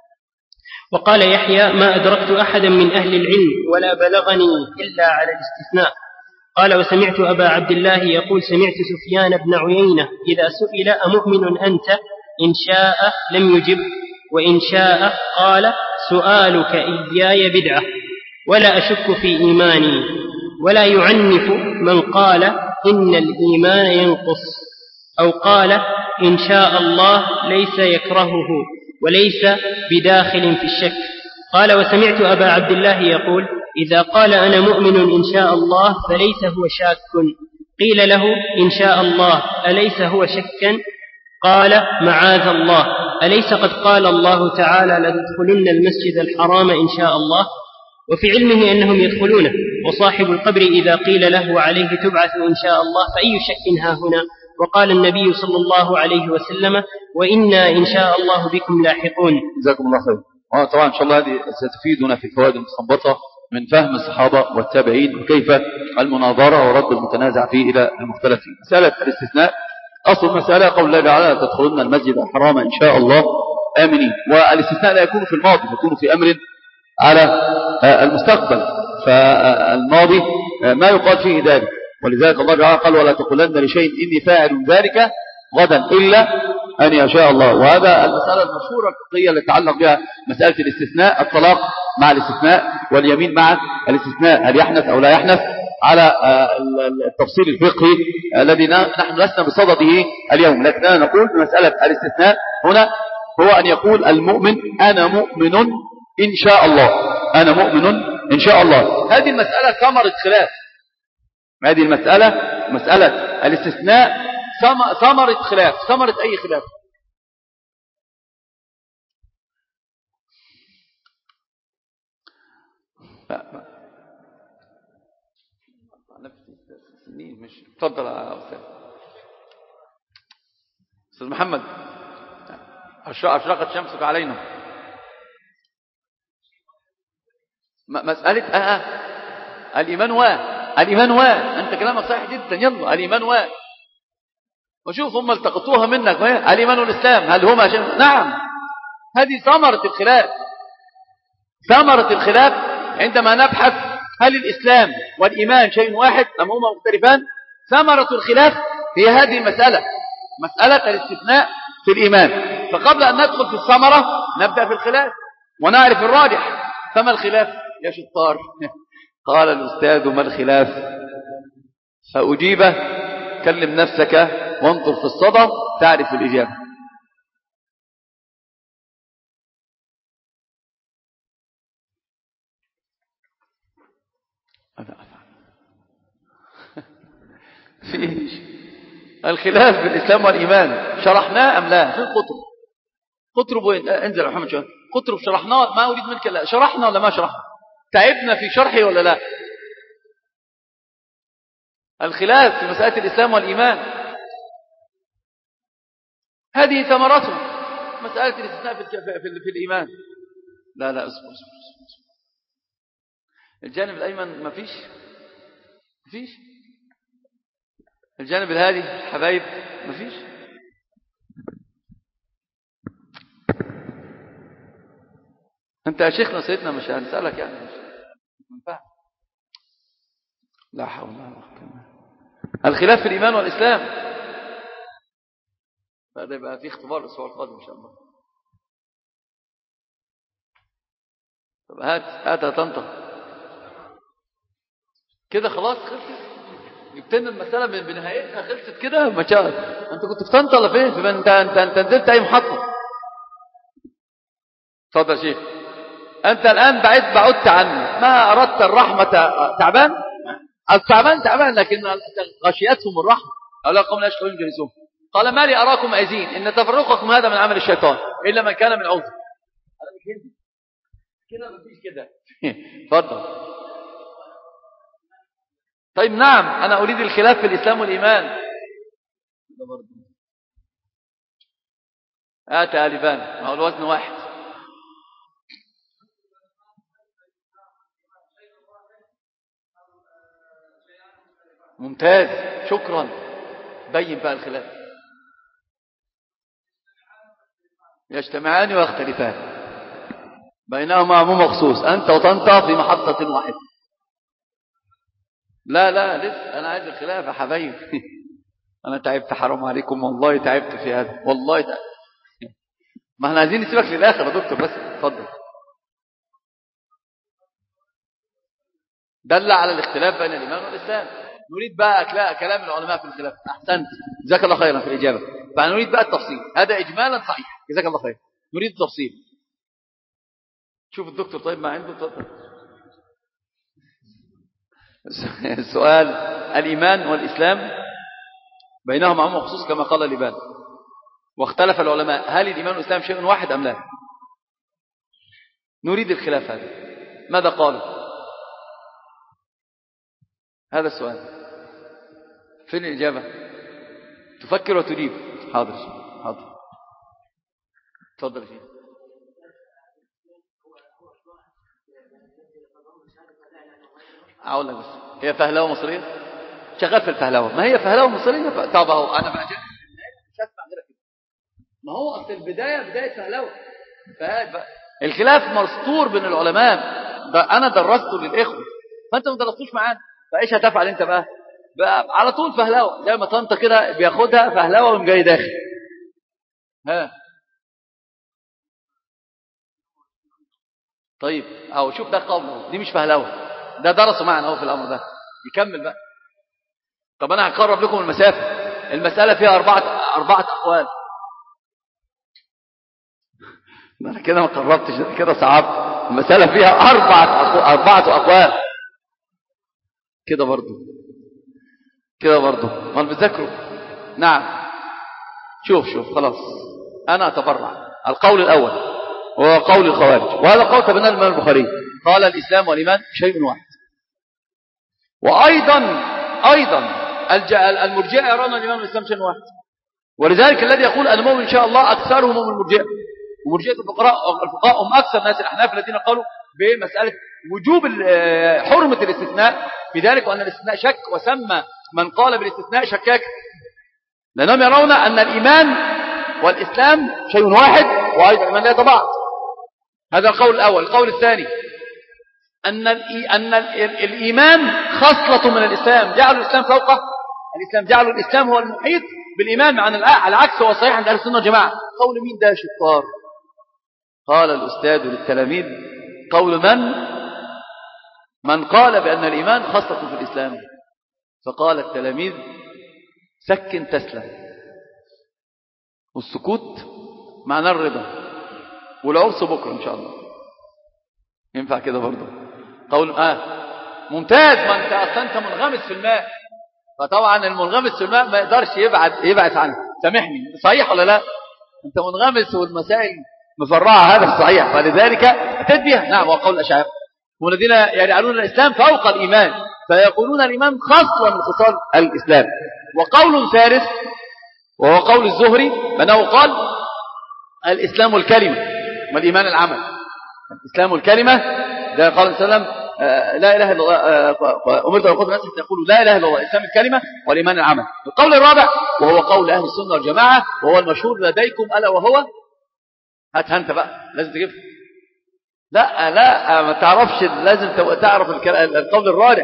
وقال يحيى ما أدركت أحدا من أهل العلم ولا بلغني إلا على الاستثناء. قال وسمعت أبا عبد الله يقول سمعت سفيان بن عيينة إذا سئل أمؤمن أنت إن شاء لم يجب وإن شاء قال سؤالك إياي بدعة ولا أشك في إيماني ولا يعنف من قال إن الإيمان ينقص أو قال إن شاء الله ليس يكرهه وليس بداخل في الشك. قال وسمعت أبا عبد الله يقول إذا قال أنا مؤمن إن شاء الله فليس هو شاك. قيل له إن شاء الله أليس هو شكا؟ قال معاذ الله أليس قد قال الله تعالى لتدخلن المسجد الحرام إن شاء الله؟ وفي علمه أنهم يدخلونه. وصاحب القبر إذا قيل له عليه تبعث إن شاء الله فأي شك ها هنا؟ وقال النبي صلى الله عليه وسلم وإنا إن شاء الله بكم لاحقون. جزاكم الله خير. طبعا إن شاء الله هذه ستفيدنا في الفوائد المستنبطة من فهم الصحابة والتابعين وكيف المناظرة ورد المتنازع فيه إلى المختلف فيه. مسألة الاستثناء أصل المسألة قول الله تعالى تدخلون المسجد الحرام إن شاء الله آمنين. والاستثناء لا يكون في الماضي، يكون في أمر على المستقبل، فالماضي ما يقال فيه ذلك. ولذلك الله تعالى قال ولا تقولن لشيء إني فاعل ذلك غدا إلا أن يشاء الله. وهذا المسألة المشهورة الفقهية التي تتعلق بها مسألة الاستثناء، الطلاق مع الاستثناء واليمين مع الاستثناء، هل يحنث أو لا يحنث، على التفصيل الفقهي الذي نحن لسنا بصدده اليوم. لكننا نقول مسألة الاستثناء هنا هو أن يقول المؤمن أنا مؤمن إن شاء الله، أنا مؤمن إن شاء الله. هذه المسألة ثمرة خلاف، هذه المسألة مسألة الاستثناء ثمرة خلاف، ثمرة أي خلاف. مش تفضل يا أستاذ أستاذ محمد. أشرقت شمسك علينا. مسألة آه الإيمان و الإيمان و أنت كلامك صحيح جدا. يلا الإيمان و وشوف هم التقطوها منك الإيمان والإسلام هل هما شيء؟ نعم، هذه ثمرة الخلاف. ثمرة الخلاف عندما نبحث هل الإسلام والإيمان شيء واحد أم هما مختلفان. ثمرة الخلاف هي هذه المسألة، مسألة الاستثناء في الإيمان. فقبل أن ندخل في الثمرة نبدأ في الخلاف ونعرف الراجح. فما الخلاف يا شطار؟ قال الأستاذ ما الخلاف؟ فأجيب كلم نفسك وانظر في الصدى تعرف الإجابة. في الخلاف في الإسلام والإيمان شرحناه أم لا؟ في القطب قطرب وين؟ انزل يا محمد شوية. قطرب شرحناه، ما أريد منك لا. شرحنا ولا ما شرحنا؟ تعبنا في شرحه ولا لا؟ الخلاف في مسألة الإسلام والإيمان هذه ثمرته. مسألة الاستثناء في, في, في, في الإيمان. لا لا اصبر اصبر اصبر. الجانب الأيمن ما فيش ما فيش الجانب الهادي حبايب ما فيش. أنت يا شيخنا سيدنا مش هنسألك يعني مش منفع. لا حول ولا قوة. الخلاف في الإيمان والإسلام هذا يبقى في اختبار الأسبوع القادم إن شاء الله. طب هات هات تنطق كده خلاص خلصت. جبتنا المسألة من بنهايتها خلصت كده. ما شاء الله. أنت كنت في طنطا ولا فين؟ في أنت أنت أنت نزلت أي محطة؟ اتفضل يا شيخ. أنت الآن بعدت بعدت عني. ما أردت الرحمة تعبان؟ التعبان تعبان لكن غشيتهم الرحمة. أولا قوم لا يشكرون جلسهم. قال ما لي أراكم أزين إن تفرقكم هذا من عمل الشيطان إلا من كان من عوض. أنا مش هندي كده مفيش كده. اتفضل. طيب نعم أنا أريد الخلاف في الإسلام والإيمان. آت آلبان ما هو الوزن واحد. ممتاز شكرا. بين بقى الخلاف. يجتمعان ويختلفان بينهما عموم مخصوص. أنت وطنطا في محطة واحدة. لا لا لسه أنا عايز الخلاف يا حبايبي. أنا تعبت، حرام عليكم والله، تعبت في هذا والله تعبت. ما احنا عايزين نسيبك للآخر يا دكتور، بس اتفضل. دل على الاختلاف بين الإيمان والإسلام. نريد بقى كلام العلماء في الخلاف. أحسنت، جزاك الله خيرا في الإجابة. فنريد بقى التفصيل، هذا إجمالا صحيح، جزاك الله خير. نريد التفصيل. شوف الدكتور طيب ما عنده تفضل. السؤال: الإيمان والإسلام بينهما عموم وخصوص كما قال اللبان، واختلف العلماء هل الإيمان والإسلام شيء واحد أم لا؟ نريد الخلاف هذا، ماذا قالوا؟ هذا السؤال. فين الإجابة؟ تفكر وتجيب. حاضر حاضر تفضل يا شيخ. أقول لك بس، هي فهلوة مصرية، شغال في الفهلوة. ما هي فهلوة مصرية. طب اهو أنا بقى مش هسمع غيرك كده. ما هو أصل البداية بداية فهلوة. الخلاف مستور بين العلماء. ده أنا درسته للإخوة، فأنت ما درستوش معانا، فإيش هتفعل أنت بقى؟ بقى على طول فهلوة، زي ما طنط كده بياخدها فهلوة ومن جاي داخل. ها طيب أهو شوف ده قوله، دي مش فهلوة، ده درسوا معنا هو في الأمر ده. يكمل بقى. طب أنا هقرب لكم المسافة. المسألة فيها أربعة أربعة أقوال. أنا كده ما قربتش، كده صعبت. المسألة فيها أربعة أربعة أقوال. كده برضو كده برضو ما بتذكروا. نعم شوف شوف خلاص أنا أتبرع. القول الأول وهو قول الخوارج، وهذا قول تبناه الإمام البخاري، قال الإسلام والإيمان شيء واحد. وأيضا أيضا المرجئة يرون الإيمان والإسلام شيء واحد، ولذلك الذي يقول أن المؤمن إن شاء الله أكثرهم من المرجئة. ومرجئة الفقهاء الفقهاء هم أكثر ناس الأحناف الذين قالوا بمسألة وجوب حرمة الاستثناء في ذلك، وأن الاستثناء شك، وسمى من قال بالاستثناء شكاك، لأنهم يرون أن الإيمان والإسلام شيء واحد، وأيضا الإيمان لا يتبعض. هذا القول الأول. القول الثاني أن أن الإيمان خصلة من الإسلام، جعلوا الإسلام فوقه. الإسلام جعلوا الإسلام هو المحيط بالإيمان، مع العكس هو صحيح عند أهل السنة والجماعة. قول مين ده شطار؟ قال الأستاذ للتلاميذ: قول من من قال بأن الإيمان خصلة في الإسلام. فقال التلاميذ: سكن تسلم. والسكوت معناه الرضا، والعرس بكرة إن شاء الله. ينفع كده برضه؟ قول آه ممتاز. ما أنت أصلا أنت منغمس في الماء، فطبعا المنغمس في الماء ما يقدرش يبعد يبعد عنه. سامحني، صحيح ولا لا؟ أنت منغمس والمسائل مفرعة، هذا صحيح، فلذلك اتت بها. نعم. وقول الأشاعرة والذين يجعلون الإسلام فوق الإيمان، فيقولون الإيمان خاصة من خصال الإسلام. وقول ثالث وهو قول الزهري، أنه قال الإسلام الكلمة والإيمان العمل. الإسلام الكلمة، ده قال صلى الله عليه وسلم لا إله إلا الله، أمرت أن أقول الناس يقولوا لا إله إلا الله، الإسلام الكلمة والإيمان العمل. القول الرابع وهو قول أهل السنة والجماعة، وهو المشهور لديكم، ألا وهو هاتها أنت بقى، لازم تجيبها. لا لا ما تعرفش، لازم تعرف القول الرابع.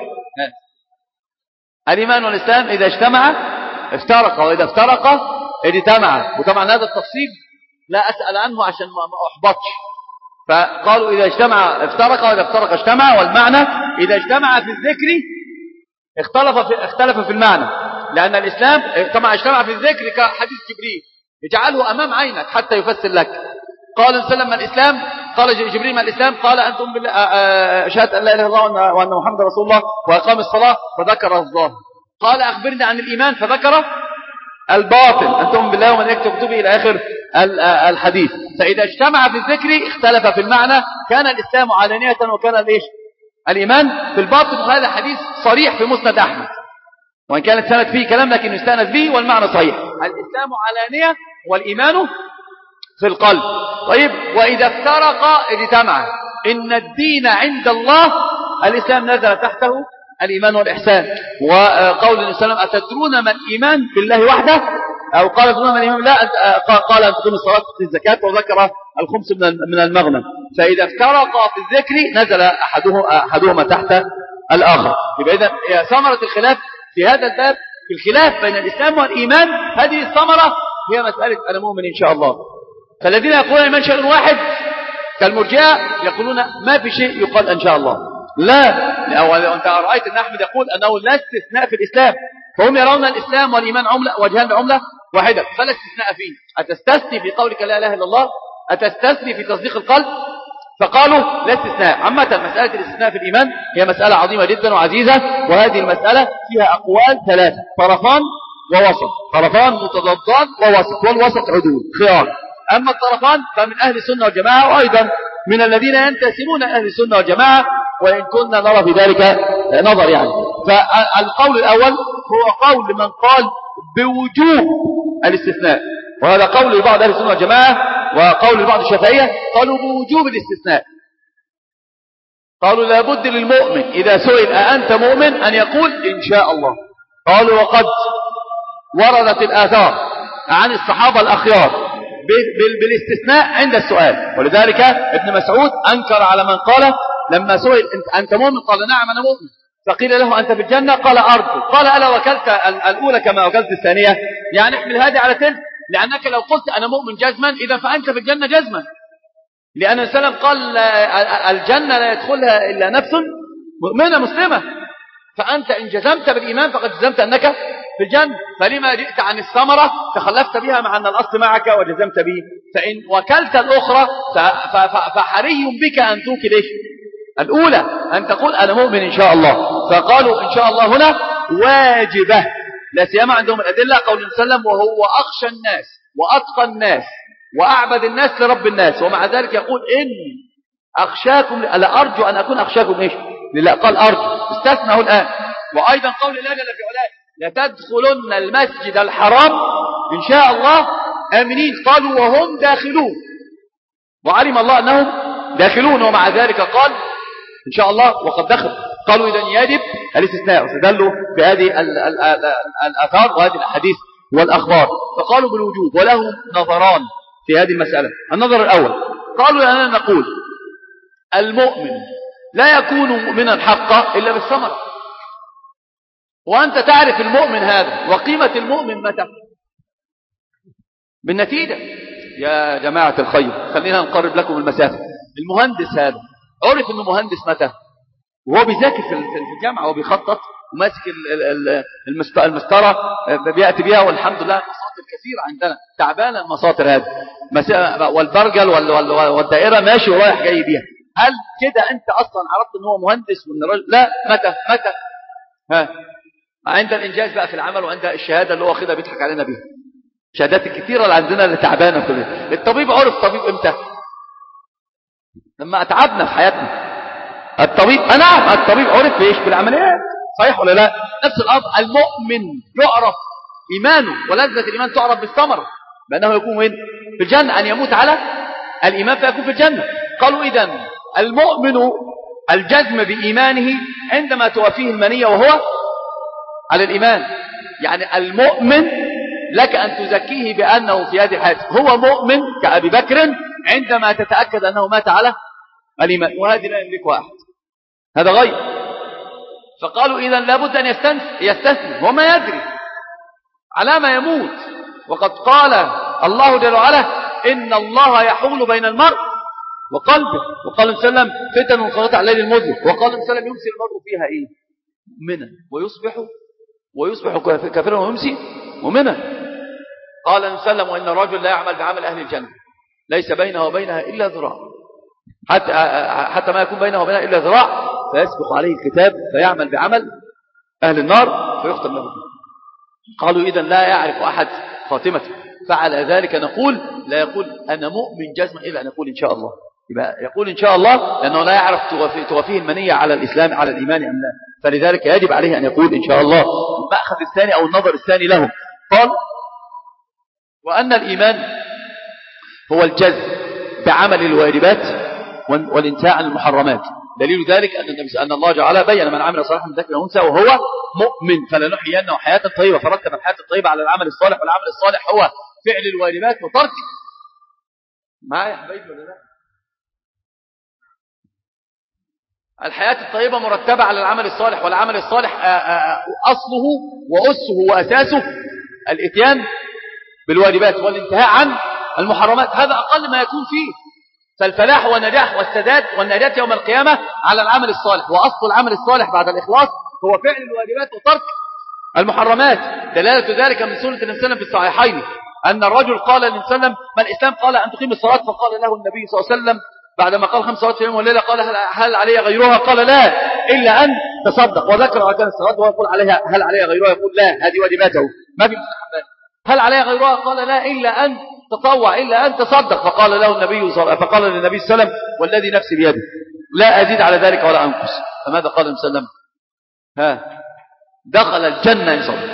الإيمان والإسلام إذا اجتمع افترق، وإذا افترق اجتمع. وطبعا هذا التفصيل لا أسأل عنه عشان ما أحبطش. فقالوا إذا اجتمع افترق، وإذا افترق اجتمع. والمعنى إذا اجتمع في الذكر اختلف في, اختلف في المعنى، لأن الإسلام طبعا اجتمع في الذكر كحديث جبريل، اجعله أمام عينك حتى يفسر لك. قال سلم ما الإسلام، قال جبريل ما الإسلام، قال أنتم بالله شهادة أن لا إله إلا الله وأن محمد رسول الله وإقام الصلاة، فذكر الظاهر. قال أخبرني عن الإيمان، فذكر الباطن، أنتم بالله وملائكته وكتبه إلى آخر الحديث. فإذا اجتمع في الذكر اختلف في المعنى، كان الإسلام علانية وكان الإيش الإيمان في الباطن. وهذا حديث صريح في مسند أحمد، وإن كانت سند فيه كلام لكن يستأنس به، والمعنى صحيح. الإسلام علانية والإيمان في القلب. طيب وإذا افترق اجتمع. إن الدين عند الله الإسلام، نزل تحته الإيمان والإحسان. وقول النبي صلى الله عليه وسلم: أتدرون ما الإيمان بالله وحده؟ أو قال أتدرون ما الإيمان بالله؟ قال أن تقيم الصلاة وتؤتي الزكاة، وذكر الخمس من المغنم. فإذا افترق في الذكر نزل أحدهما تحت الآخر. يبقى إذن ثمرة الخلاف في هذا الباب في الخلاف بين الإسلام والإيمان، هذه الثمرة هي مسألة أنا مؤمن إن شاء الله. فالذين يقولون الإيمان شيء واحد كالمرجئة يقولون ما في شيء يقال إن شاء الله. لا، أنت رأيت أن أحمد يقول أنه لا استثناء في الإسلام، فهم يرون الإسلام والإيمان عملة وجهان بعملة واحدة فلا استثناء فيه. أتستثني في قولك لا إله إلا الله؟ أتستثني في تصديق القلب؟ فقالوا لا استثناء. عامة مسألة الاستثناء في الإيمان هي مسألة عظيمة جدا وعزيزة، وهذه المسألة فيها أقوال ثلاثة، طرفان ووسط، طرفان متضادان ووسط، والوسط عدول خيار. أما الطرفان فمن أهل السنة والجماعة، وأيضا من الذين ينتسبون أهل السنة والجماعة، وإن كنا نرى في ذلك نظر يعني. فالقول الأول هو قول من قال بوجوب الاستثناء، وهذا قول لبعض أهل السنة والجماعة، وقول لبعض الشافعية قالوا بوجوب الاستثناء. قالوا لابد للمؤمن إذا سئل أأنت مؤمن أن يقول إن شاء الله. قالوا وقد وردت الآثار عن الصحابة الأخيار بالاستثناء عند السؤال، ولذلك ابن مسعود أنكر على من قال لما سئل أنت مؤمن قال نعم أنا مؤمن، فقيل له أنت في الجنة قال أرجو، قال ألا وكلت الأولى كما وكلت الثانية؟ يعني احمل هذه على تلك، لأنك لو قلت أنا مؤمن جزما إذا فأنت في الجنة جزما، لأن السلام قال الجنة لا يدخلها إلا نفس مؤمنة مسلمة، فأنت إن جزمت بالإيمان فقد جزمت أنك في الجنة، فلما جئت عن الثمرة تخلفت بها مع أن الأصل معك وجزمت به؟ فإن وكلت الأخرى فحري بك أن توكل إيش الأولى، أن تقول أنا مؤمن إن شاء الله. فقالوا إن شاء الله هنا واجبة، لا سيما عندهم الأدلة قول النبي صلى الله عليه وسلم وهو أخشى الناس وأتقى الناس وأعبد الناس لرب الناس، ومع ذلك يقول إني أخشاكم، لا أرجو أن أكون أخشاكم إيش لله، قال أرجو، استثناه الآن. وأيضا قول الله جل في علاه لتدخلن المسجد الحرام إن شاء الله آمنين، قالوا وهم داخلون، وعلم الله أنهم داخلون، ومع ذلك قال إن شاء الله وقد دخل. قالوا إذن يجب الاستثناء، واستدلوا بهذه الآثار وهذه الأحاديث والأخبار، فقالوا بالوجوب. ولهم نظران في هذه المسألة. النظر الأول قالوا أننا نقول المؤمن لا يكون مؤمنا حقا إلا بالثمرة، وأنت تعرف المؤمن هذا، وقيمة المؤمن متى؟ بالنتيجة. يا جماعة الخير خلينا نقرب لكم المسافة. المهندس هذا عرف أنه مهندس متى؟ وهو بيذاكر في الجامعة وبيخطط وماسك المسطرة بيأتي بها، والحمد لله المساطر كثيرة عندنا تعبانة المساطر هذه، والبرجل والدائرة ماشي ورايح جاي بيها. هل كده أنت أصلا عرفت أنه هو مهندس وأن رجل؟ لا. متى متى ها عند الإنجاز بقى في العمل، وعند الشهادة اللي هو واخدها بيضحك علينا بيها، شهادات الكثيرة اللي عندنا اللي تعبانة كلها. الطبيب عرف طبيب امتى؟ لما أتعبنا في حياتنا. الطبيب نعم الطبيب عرف بإيش؟ بالعمليات، صحيح ولا لا؟ نفس الأمر المؤمن يعرف إيمانه ولذة الإيمان تعرف بالثمرة، بأنه يكون وين؟ في الجنة، أن يموت على الإيمان فيكون في الجنة. قالوا إذن المؤمن الجزم بإيمانه عندما توافيه المنية وهو على الإيمان، يعني المؤمن لك أن تزكيه بأنه في هذه الحياة هو مؤمن كأبي بكر عندما تتأكد أنه مات على الإيمان، وهذه لا يملكها أحد، هذا غير. فقالوا إذن لابد أن يستثني وما يدري على ما يموت، وقد قال الله جل وعلا إن الله يحول بين المرء وقلبه، وقال النبي صلى الله عليه وسلم فتن انقضت على الليل المظلم، وقال النبي صلى الله عليه وسلم يمسي المرء فيها إيه؟ مؤمنا ويصبح ويصبح كافرا ويمسي مؤمنا. قال النبي صلى الله عليه وسلم وإن الرجل لا يعمل بعمل أهل الجنة ليس بينه وبينها إلا ذراع، حتى حتى ما يكون بينه وبينها إلا ذراع، فيسبق عليه الكتاب فيعمل بعمل أهل النار فيختم له. قالوا إذن لا يعرف أحد خاتمته، فعلى ذلك نقول لا يقول أنا مؤمن جزما إلا أن يقول إن شاء الله، يبقى يقول إن شاء الله لأنه لا يعرف توافيه المنية على الإسلام على الإيمان أم لا، فلذلك يجب عليه أن يقول إن شاء الله. المأخذ الثاني أو النظر الثاني له قال وأن الإيمان هو الجزم بعمل الواجبات والانتهاء عن المحرمات. دليل ذلك أن النبي أن الله جعل بين من عمل صالحا من ذكر أو أنثى وهو مؤمن فلنحيينه حياة طيبة، فرتب الحياة الطيبة على العمل الصالح، والعمل الصالح هو فعل الواجبات وترك. معايا يا حبايبي ولا لا؟ الحياة الطيبة مرتبة على العمل الصالح، والعمل الصالح أصله وأسه وأساسه الإتيان بالواجبات والانتهاء عن المحرمات. هذا أقل ما يكون فيه. فالفلاح والنجاح والسداد والنجاة يوم القيامة على العمل الصالح، وأصل العمل الصالح بعد الإخلاص هو فعل الواجبات وترك المحرمات. دلالة ذلك من سنة النبي صلى الله عليه وسلم في الصحيحين أن الرجل قال للنبي صلى الله عليه وسلم: ما الإسلام؟ قال: أن تقيم الصلاة. فقال له النبي صلى الله عليه وسلم بعدما قال خمس صلوات في اليوم والليلة قال: هل علي غيرها؟ قال: لا، إلا أن تصدق. وذكر أركان الصلاة وهو يقول عليها: هل علي غيرها؟ يقول: لا، هذه واجباته ما في مستحبات. هل علي غيرها؟ قال: لا، إلا أن تطوع، إلا أن تصدق. فقال له النبي صلى فقال للنبي صلى الله عليه وسلم: والذي نفسي بيده لا أزيد على ذلك ولا أنقص. فماذا قال النبي صلى الله عليه وسلم؟ ها دخل الجنة إن صدق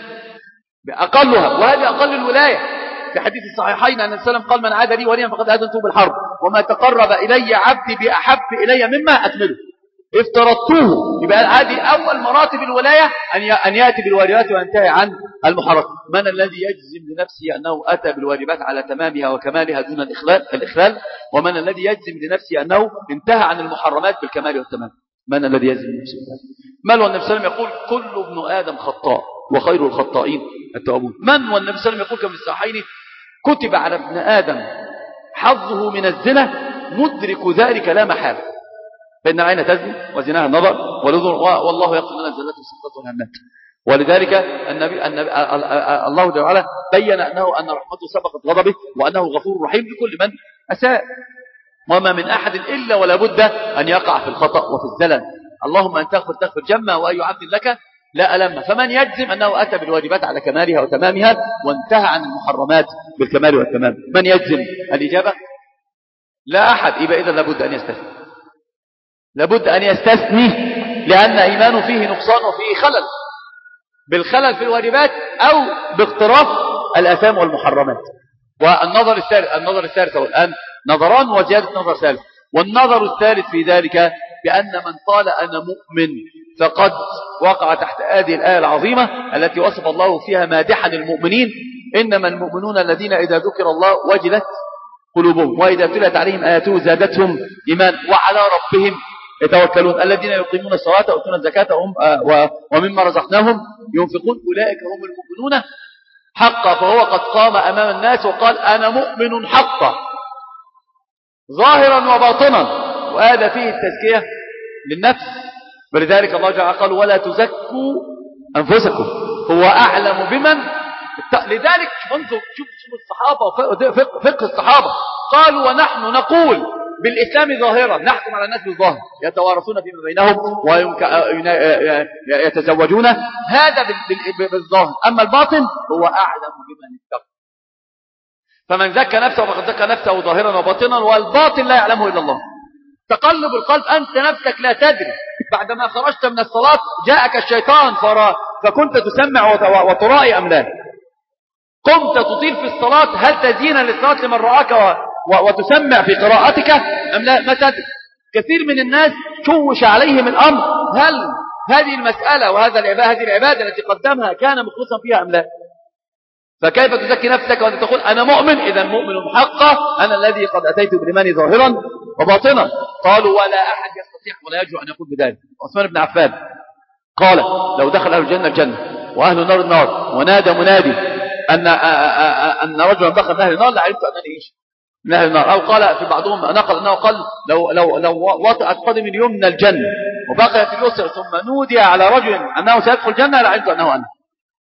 بأقلها، وهذه أقل الولاية. في حديث الصحيحين أن النبي صلى الله عليه وسلم قال: من عاد لي وليا فقد آذنته بالحرب، وما تقرب إلي عبدي بأحب إلي مما أكمله افترضتوه. يبقى هذه أول مراتب الولاية أن يأتي بالواجبات وينتهي عن المحرمات. من الذي يجزم لنفسه أنه أتى بالواجبات على تمامها وكمالها دون الإخلال, الإخلال ومن الذي يجزم لنفسه أنه انتهى عن المحرمات بالكمال والتمام؟ من الذي يجزم لنفسه؟ من والنبي صلى الله عليه وسلم يقول: كل ابن آدم خطاء وخير الخطائين التوابون. من والنبي صلى الله عليه وسلم يقول كما في الصحيحين: كتب على ابن آدم حظه من الزنا مدرك ذلك لا محالة، فإن العين تزني وزناها النظر والأذن، والله يغفر لنا الزلات والسقطات والهمات. ولذلك النبي, النبي الله جل وعلا بين أنه أن رحمته سبقت غضبه، وأنه غفور رحيم لكل من أساء. وما من أحد إلا ولا بد أن يقع في الخطأ وفي الزلل. اللهم أن تغفر تغفر جمّا، وأي عبد لك لا ألم. فمن يجزم أنه أتى بالواجبات على كمالها وتمامها وانتهى عن المحرمات بالكمال والتمام؟ من يجزم؟ الإجابة لا أحد. يبقى إذا لابد أن يستثني، لابد أن يستثني، لأن إيمانه فيه نقصان وفيه خلل، بالخلل في الواجبات أو باقتراف الآثام والمحرمات. والنظر الثالث النظر الثالث الآن نظران وزيادة نظر ثالث. والنظر الثالث في ذلك بأن من قال أنا مؤمن فقد وقع تحت هذه الآية العظيمة التي وصف الله فيها مادحا المؤمنين: إنما المؤمنون الذين إذا ذكر الله وجلت قلوبهم وإذا تلت عليهم آياته زادتهم إيمان وعلى ربهم يتوكلون الذين يقيمون الصلاة ويؤتون الزكاة ومما رزقناهم ينفقون أولئك هم المؤمنون حقا. فهو قد قام أمام الناس وقال: أنا مؤمن حقا ظاهرا وباطنا، وهذا فيه التزكية للنفس. ولذلك الله جل وعلا قال: ولا تزكوا أنفسكم هو أعلم بمن. لذلك انظر شوف الصحابة وفقه الصحابة، قالوا: ونحن نقول بالإسلام ظاهرا، نحكم على الناس بالظاهر، يتوارثون فيما بينهم ويتزوجون، هذا بالظاهر، أما الباطن هو أعلم بمن اتقى. فمن زكى نفسه فقد زكى نفسه ظاهرا وباطنا، والباطن لا يعلمه إلا الله. تقلب القلب، أنت نفسك لا تدري. بعدما خرجت من الصلاة جاءك الشيطان فكنت تسمع وترائي أم لا؟ قمت تطيل في الصلاة، هل تزين للصلاة لمن رآك وتسمع في قراءتك أم لا؟ ما تدري. كثير من الناس شوش عليهم الأمر، هل هذه المسألة وهذا العبادة هذه العبادة التي قدمها كان مخلصا فيها أم لا؟ فكيف تزكي نفسك وأنت تقول أنا مؤمن؟ إذا مؤمن حقا، أنا الذي قد أتيت بالإيمان ظاهرا وباطنا. قالوا: ولا أحد يستطيع ولا يجرؤ أن يقول بذلك. عثمان بن عفان قال: لو دخل أهل الجنة الجنة وأهل النار النار ونادى منادي أن أن رجلا دخل أهل النار لعلمت أنني إيش من أهل النار. أو قال في بعضهم نقل أنه قال: لو لو لو وطأت قدم اليوم من الجنة وبقيت اليسر ثم نودي على رجل أنه سيدخل الجنة لعلمت أنه أنا.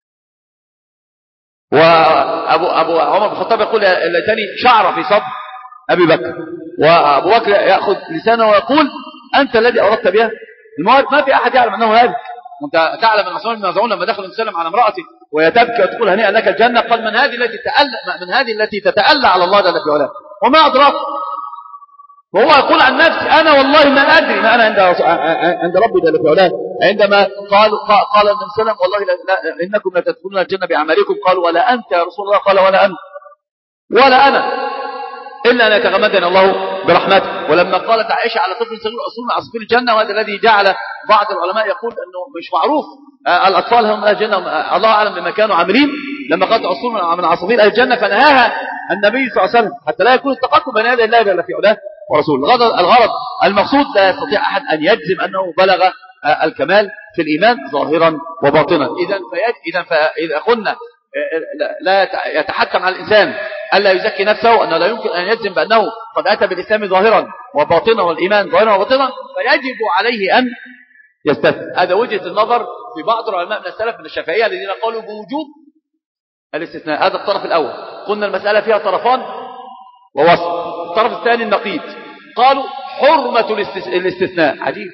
وأبو أبو عمر بن الخطاب يقول: ليتني شعر في صدر أبي بكر. وأبو بكر يأخذ لسانه ويقول: أنت الذي أردت بها. الموارد ما في أحد يعلم أنه هذا. وأنت تعلم أن عثمان بن مظعون لما دخل وسلم على امرأته وهي تبكي وتقول: هنيئا لك الجنة، قال: من هذه التي تتألى من هذه التي تتألى على الله جل في علاه، وما أدراك. وهو يقول عن نفسه: أنا والله ما أدري ما أنا عند عند ربي جل في علاه. عندما قال قال النبي صلى الله عليه وسلم: والله لا إنكم لتدخلون الجنة بأعمالكم. قالوا: ولا أنت يا رسول الله؟ قال: ولا أنا ولا أنا إلا أن يتغمدني الله برحمته. ولما قالت عائشة على طفل صغير أصول من أصفار الجنة، وهذا الذي جعل بعض العلماء يقول أنه مش معروف الأطفال هم أهل الجنة، الله أعلم بما كانوا عاملين. لما قالت أصول من عصافير أهل الجنة فنهاها النبي صلى الله عليه وسلم حتى لا يكون التقاطب بين يدي الله جل في علاه. ورسوله. الغرض, الغرض المقصود لا يستطيع أحد أن يجزم أنه بلغ الكمال في الإيمان ظاهرا وباطنا. إذا فإذا فإذا قلنا لا يتحكم على الإنسان ألا يزكي نفسه، أنه لا يمكن أن يجزم بأنه قد أتى بالإسلام ظاهرا وباطنا والإيمان ظاهرا وباطنا، فيجب عليه أن يستثني. هذا وجهة النظر في بعض العلماء من السلف من الشافعية الذين قالوا بوجوب الاستثناء. هذا الطرف الأول. قلنا المسألة فيها طرفان ووسط. الطرف الثاني النقيض، قالوا حرمة الاستثناء. عجيب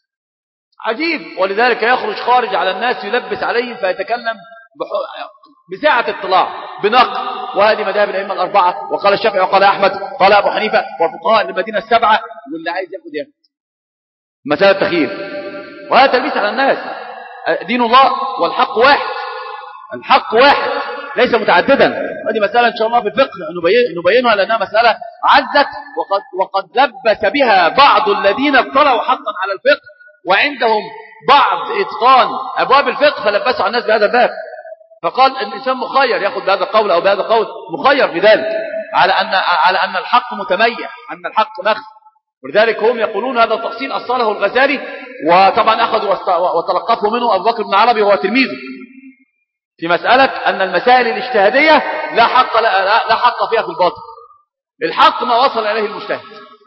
عجيب. ولذلك يخرج خارج على الناس يلبس عليهم فيتكلم بساعة اطلاع بنقل. وهذه مذاهب الأئمة الأربعة، وقال الشافعي وقال أحمد قال أبو حنيفة وفقهاء المدينة السبعة، واللي عايز ياخد ياخد. مسألة تخيير، وهذا تلبيس على الناس. دين الله والحق واحد، الحق واحد ليس متعددا. هذه مسألة إن شاء الله في الفقه نبينها لأنها مسألة عزت وقد, وقد لبس بها بعض الذين اطلعوا حقا على الفقه وعندهم بعض إتقان أبواب الفقه، فلبسوا على الناس بهذا الباب. فقال الإنسان مخير يأخذ بهذا القول أو بهذا القول، مخير في ذلك، على أن على أن الحق متميع، أن الحق مخفي. ولذلك هم يقولون هذا التفصيل أصله الغزالي، وطبعا أخذوا وتلقفوا منه أبو بكر بن عربي وهو تلميذه، في مسألة أن المسائل الاجتهادية لا حق لا, لا حق فيها في الباطل. الحق ما وصل إليه المجتهد.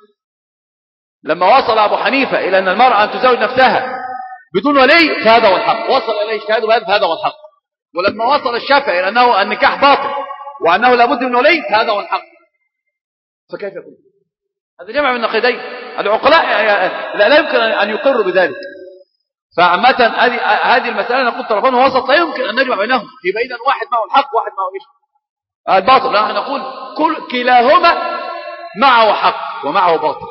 لما وصل أبو حنيفة إلى أن المرأة أن تزوج نفسها بدون ولي فهذا هو الحق، وصل إليه اجتهاده فهذا هو الحق. ولما وصل الشافعي إلى أنه النكاح باطل وأنه لابد من ولي فهذا هو الحق. فكيف يكون هذا جمع من نقيضين؟ العقلاء لا يمكن أن يقروا بذلك. فعامة هذه المسألة نقول طرفان وسط لا يمكن أن نجمع بينهم، يبقى إذن واحد معه الحق واحد معه إيش الباطل. نحن نقول كل كلاهما معه حق ومعه باطل،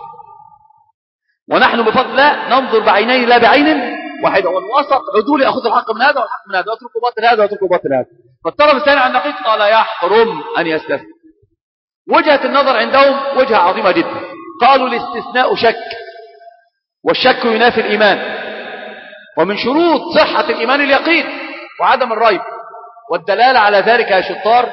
ونحن بفضل الله ننظر بعينين لا بعين واحد. والوسط عدول يأخذ الحق من هذا والحق من هذا، واتركوا باطل هذا واتركوا باطل هذا. فالطرف الثاني عن النقيض قال يحرم أن يستثني. وجهة النظر عندهم وجهة عظيمة جدا. قالوا الاستثناء شك، والشك ينافي الإيمان، ومن شروط صحة الإيمان اليقين وعدم الريب. والدلالة على ذلك يا شطار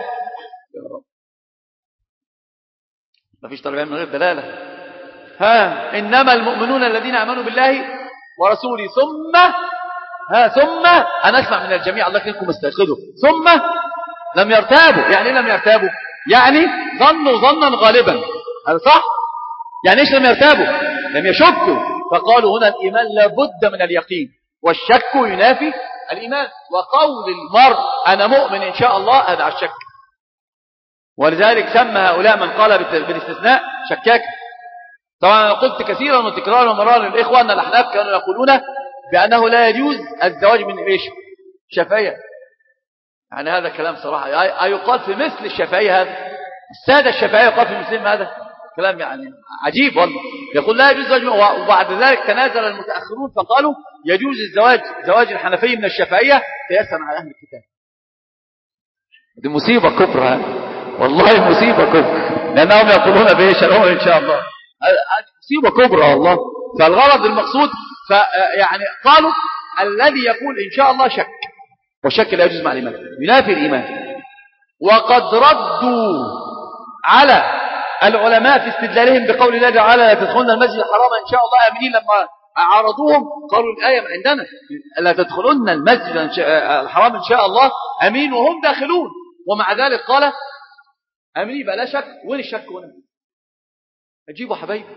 ما فيش طالبين من غير دلالة. ها إنما المؤمنون الذين آمنوا بالله ورسوله ثم ها ثم أنا أسمع من الجميع الله يكرمكم استيقظوا ثم لم يرتابوا. يعني لم يرتابوا يعني ظنوا ظنا غالبا. هذا صح؟ يعني إيش لم يرتابوا؟ لم يشكوا. فقالوا هنا الإيمان لابد من اليقين، والشك ينافي الإيمان. وقول المرء أنا مؤمن إن شاء الله هذا على الشك. ولذلك سمى هؤلاء من قال بالاستثناء شكاك. طبعا أنا قلت كثيرا وتكرارا ومرارا للإخوة أن الأحناف كانوا يقولون بأنه لا يجوز الزواج من إيش شافعية. يعني هذا كلام صراحة يقال في مثل الشافعية. هذا السادة الشافعية يقال في مثلهم هذا كلام يعني عجيب والله. يقول لا يجوز الزواج، وبعد ذلك تنازل المتأخرون فقالوا يجوز الزواج زواج الحنفي من الشافعية قياسا على أهل الكتاب. دي مصيبة كبرى والله، مصيبة كبرى، لأنهم يقولون بإيش الأمر إن شاء الله. مصيبة كبرى والله. فالغرض المقصود يعني قالوا الذي يقول إن شاء الله شك، والشك لا يجوز مع الإيمان ينافي الإيمان. وقد ردوا على العلماء في استدلالهم بقول الله تعالى لا تدخلون المسجد الحرام إن شاء الله آمنين. لما عارضوهم قالوا الآية عندنا لا تدخلون المسجد الحرام إن شاء الله آمين وهم داخلون، ومع ذلك قال آمنين بقى لا شك. وين الشك هنا؟ أجيبوا حبايبي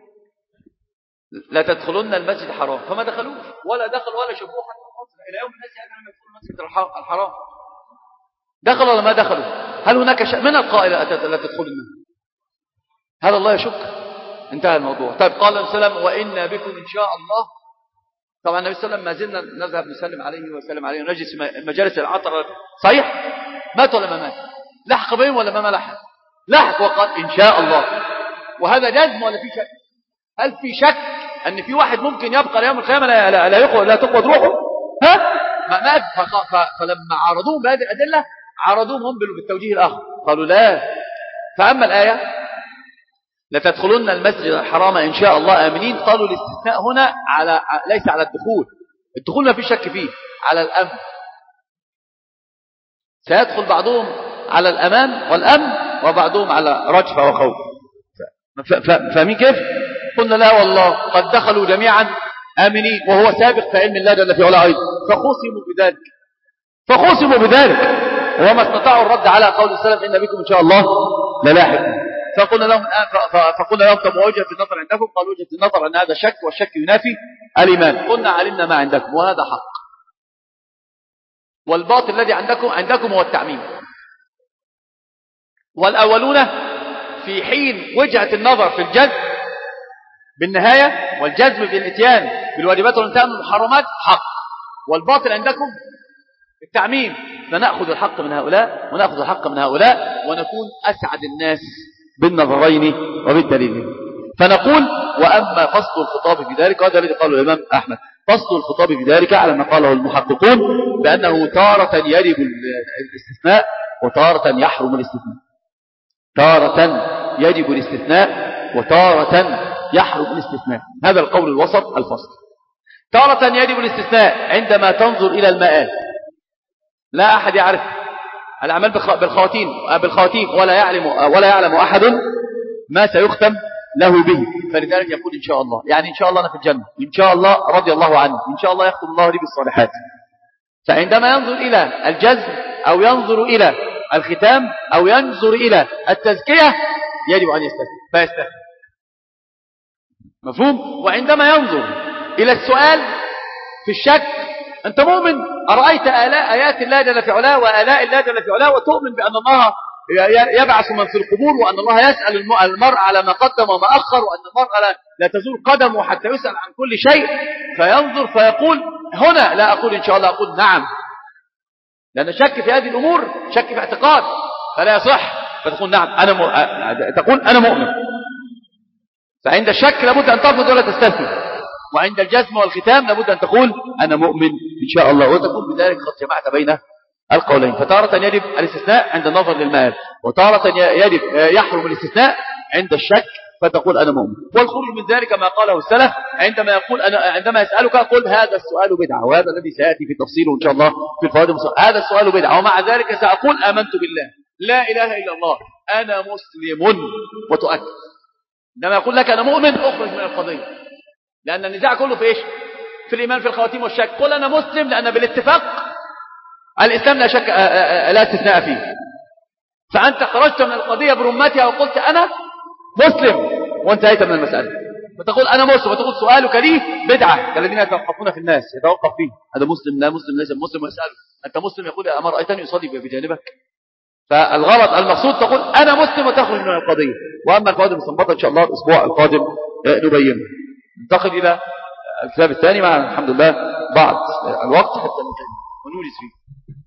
لا تدخلون المسجد الحرام، فما دخلوش ولا دخلوا ولا شافوه حتى مصر إلى يوم الناس يدخلون المسجد الحرام. دخلوا ولا ما دخلوا؟ هل هناك شك؟ من القائل لا تدخلون المسجد؟ هذا الله يشك. انتهى الموضوع. طيب قال النبي صلى الله عليه وسلم وإنا بكم إن شاء الله. طبعا النبي صلى الله عليه وسلم ما زلنا نذهب نسلم عليه وسلم عليه ونجلس مجالس العطر. صحيح؟ مات ولا ما مات؟ لحق بهم ولا ما لحق؟ لحق. وقال إن شاء الله. وهذا جزم ولا في شك؟ هل في شك أن في واحد ممكن يبقى ليوم القيامة لا لا لا يقوى لا تقوى روحه؟ ها؟ ما مات. فلما عارضوهم بهذه الأدلة عارضوهم هم بالتوجيه الآخر قالوا لا. فأما الآية لا تدخلون المسجد الحرام إن شاء الله آمنين، قالوا الاستثناء هنا على ليس على الدخول. الدخول ما في شك فيه، على الأمن. سيدخل بعضهم على الأمان والأمن وبعضهم على رجفة وخوف. فاهمين كيف؟ قلنا لا والله قد دخلوا جميعا آمنين وهو سابق في علم الله جل في علاه أيضا، فخصموا بذلك فخصموا بذلك وما استطاعوا الرد على قول السلف إن بكم إن شاء الله للاحق. فقلنا لهم فقلنا لهم طب وجهة النظر عندكم؟ قالوا وجهة النظر أن هذا شك، والشك ينافي الإيمان. قلنا علمنا ما عندكم وهذا حق، والباطل الذي عندكم عندكم هو التعميم. والأولون في حين وجهة النظر في الجزم بالنهاية والجزم بالاتيان بالواجبات والانتهاء من المحرمات حق، والباطل عندكم التعميم. فنأخذ الحق من هؤلاء ونأخذ الحق من هؤلاء ونكون أسعد الناس بالنظرين وبالدليلين. فنقول وأما فصل الخطاب في ذلك، هذا الذي قاله الإمام أحمد، فصل الخطاب في ذلك على ما قاله المحققون بأنه تارة يجب الاستثناء وتارة يحرم الاستثناء، تارة يجب الاستثناء وتارة يحرم الاستثناء. هذا القول الوسط الفصل. تارة يجب الاستثناء عندما تنظر إلى المآل، لا أحد يعرف الأعمال بالخواتيم بالخواتيم ولا يعلم ولا يعلم أحد ما سيختم له به، فلذلك يقول إن شاء الله، يعني إن شاء الله أنا في الجنة، إن شاء الله رضي الله عني، إن شاء الله يختم الله لي بالصالحات. فعندما ينظر إلى الجزم أو ينظر إلى الختام أو ينظر إلى التزكية يجب أن يستثني فيستثني، مفهوم؟ وعندما ينظر إلى السؤال في الشك، أنت مؤمن أرأيت آلاء آيات الله جل في علاه وآلاء الله جل في علاه وتؤمن بأن الله يبعث من في القبور وأن الله يسأل المرء على ما قدم وما أخر وأن المرء لا تزول قدمه حتى يسأل عن كل شيء، فينظر فيقول هنا لا أقول إن شاء الله، أقول نعم، لأن شك في هذه الأمور شك في اعتقاد فلا يصح، فتقول نعم أنا م... تقول أنا مؤمن. فعند الشك لابد أن ترفض ولا تستثني، وعند الجزم والختام لابد أن تقول أنا مؤمن إن شاء الله، وتكون بذلك قد جمعت بين القولين. فتارة يجب الاستثناء عند النظر للمآل، وتارة يجب يحرم الاستثناء عند الشك فتقول أنا مؤمن. والخروج من ذلك ما قاله السلف عندما يقول أنا عندما يسألك قل هذا السؤال بدعة، وهذا الذي سيأتي في تفصيله إن شاء الله في الفوائد المصر. هذا السؤال بدعة، ومع ذلك سأقول آمنت بالله لا إله إلا الله أنا مسلم، وتؤكد. عندما يقول لك أنا مؤمن أخرج من القضية، لأن النزاع كله في إيش؟ في الإيمان في الخواتيم والشك. قل أنا مسلم لأن بالاتفاق الإسلام لا شك لا استثناء فيه، فأنت خرجت من القضية برمتها وقلت أنا مسلم وانتهيت من المسألة، فتقول أنا مسلم وتقول سؤالك لي بدعة كالذين يتوقفون في الناس يتوقف فيه هذا مسلم لا مسلم ليس مسلم ويسأله أنت مسلم يقول أما رأيتني يصلي بجانبك. فالغلط المقصود تقول أنا مسلم وتخرج من القضية. وأما القواعد المستنبطة إن شاء الله الأسبوع القادم نبينها. ننتقل إلى الكتاب الثاني مع الحمد لله بعد الوقت حتى نكمل ونورس فيه.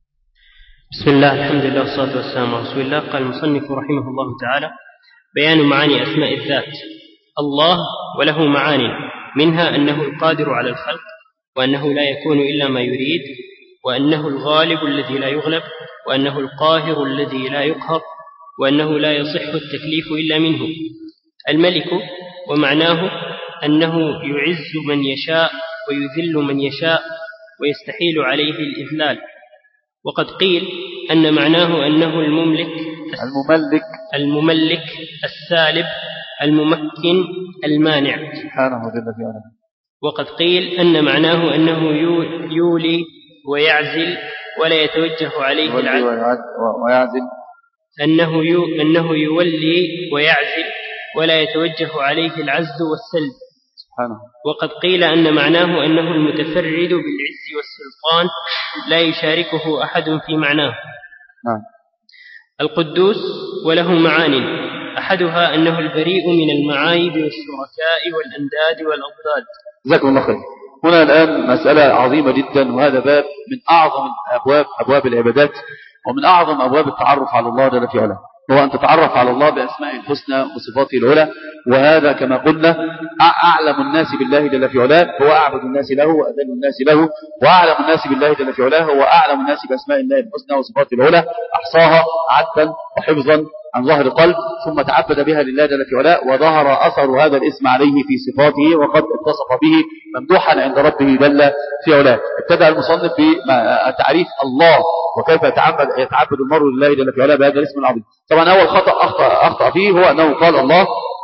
بسم الله الحمد لله والصلاة والسلام على رسول الله. قال المصنف رحمه الله تعالى: بيان معاني أسماء الذات. الله وله معاني، منها أنه القادر على الخلق، وأنه لا يكون إلا ما يريد، وأنه الغالب الذي لا يغلب، وأنه القاهر الذي لا يقهر، وأنه لا يصح التكليف إلا منه. الملك ومعناه أنه يعز من يشاء ويذل من يشاء ويستحيل عليه الإذلال. وقد قيل أن معناه أنه المملك المملك المملك السالب الممكن المانع سبحانه وتعالى في علمه. وقد قيل أن معناه أنه يولي ويعزل ولا يتوجه عليه العزل ويعزل أنه يو أنه يولي ويعزل ولا يتوجه عليه العزل والسلب سبحانه. وقد قيل أن معناه أنه المتفرد بالعز والسلطان لا يشاركه أحد في معناه. نعم. القدوس وله معاني، أحدها أنه البريء من المعايب والشركاء والأنداد والأضداد. جزاكم الله خير. هنا الآن مسألة عظيمة جدا، وهذا باب من أعظم أبواب أبواب العبادات ومن أعظم أبواب التعرف على الله جل في علاه، هو أن تتعرف على الله بأسمائه الحسنى وصفاته العلى. وهذا كما قلنا أعلم الناس بالله جل في علاه هو أعبد الناس له وأذل الناس له، وأعلم الناس بالله جل في علاه هو أعلم الناس بأسماء الله الحسنى وصفاته العلى، أحصاها عدا وحفظا عن ظهر القلب، ثم تعبد بها لله جل في علاه، وظهر أثر هذا الاسم عليه في صفاته وقد اتصف به ممدوحا عند ربه جل في علاه. ابتدأ المصنف بتعريف الله وكيف يتعبد يتعبد المرء لله جل في علاه بهذا الاسم العظيم. طبعا أول خطأ أخطأ, أخطأ فيه هو أنه قال الله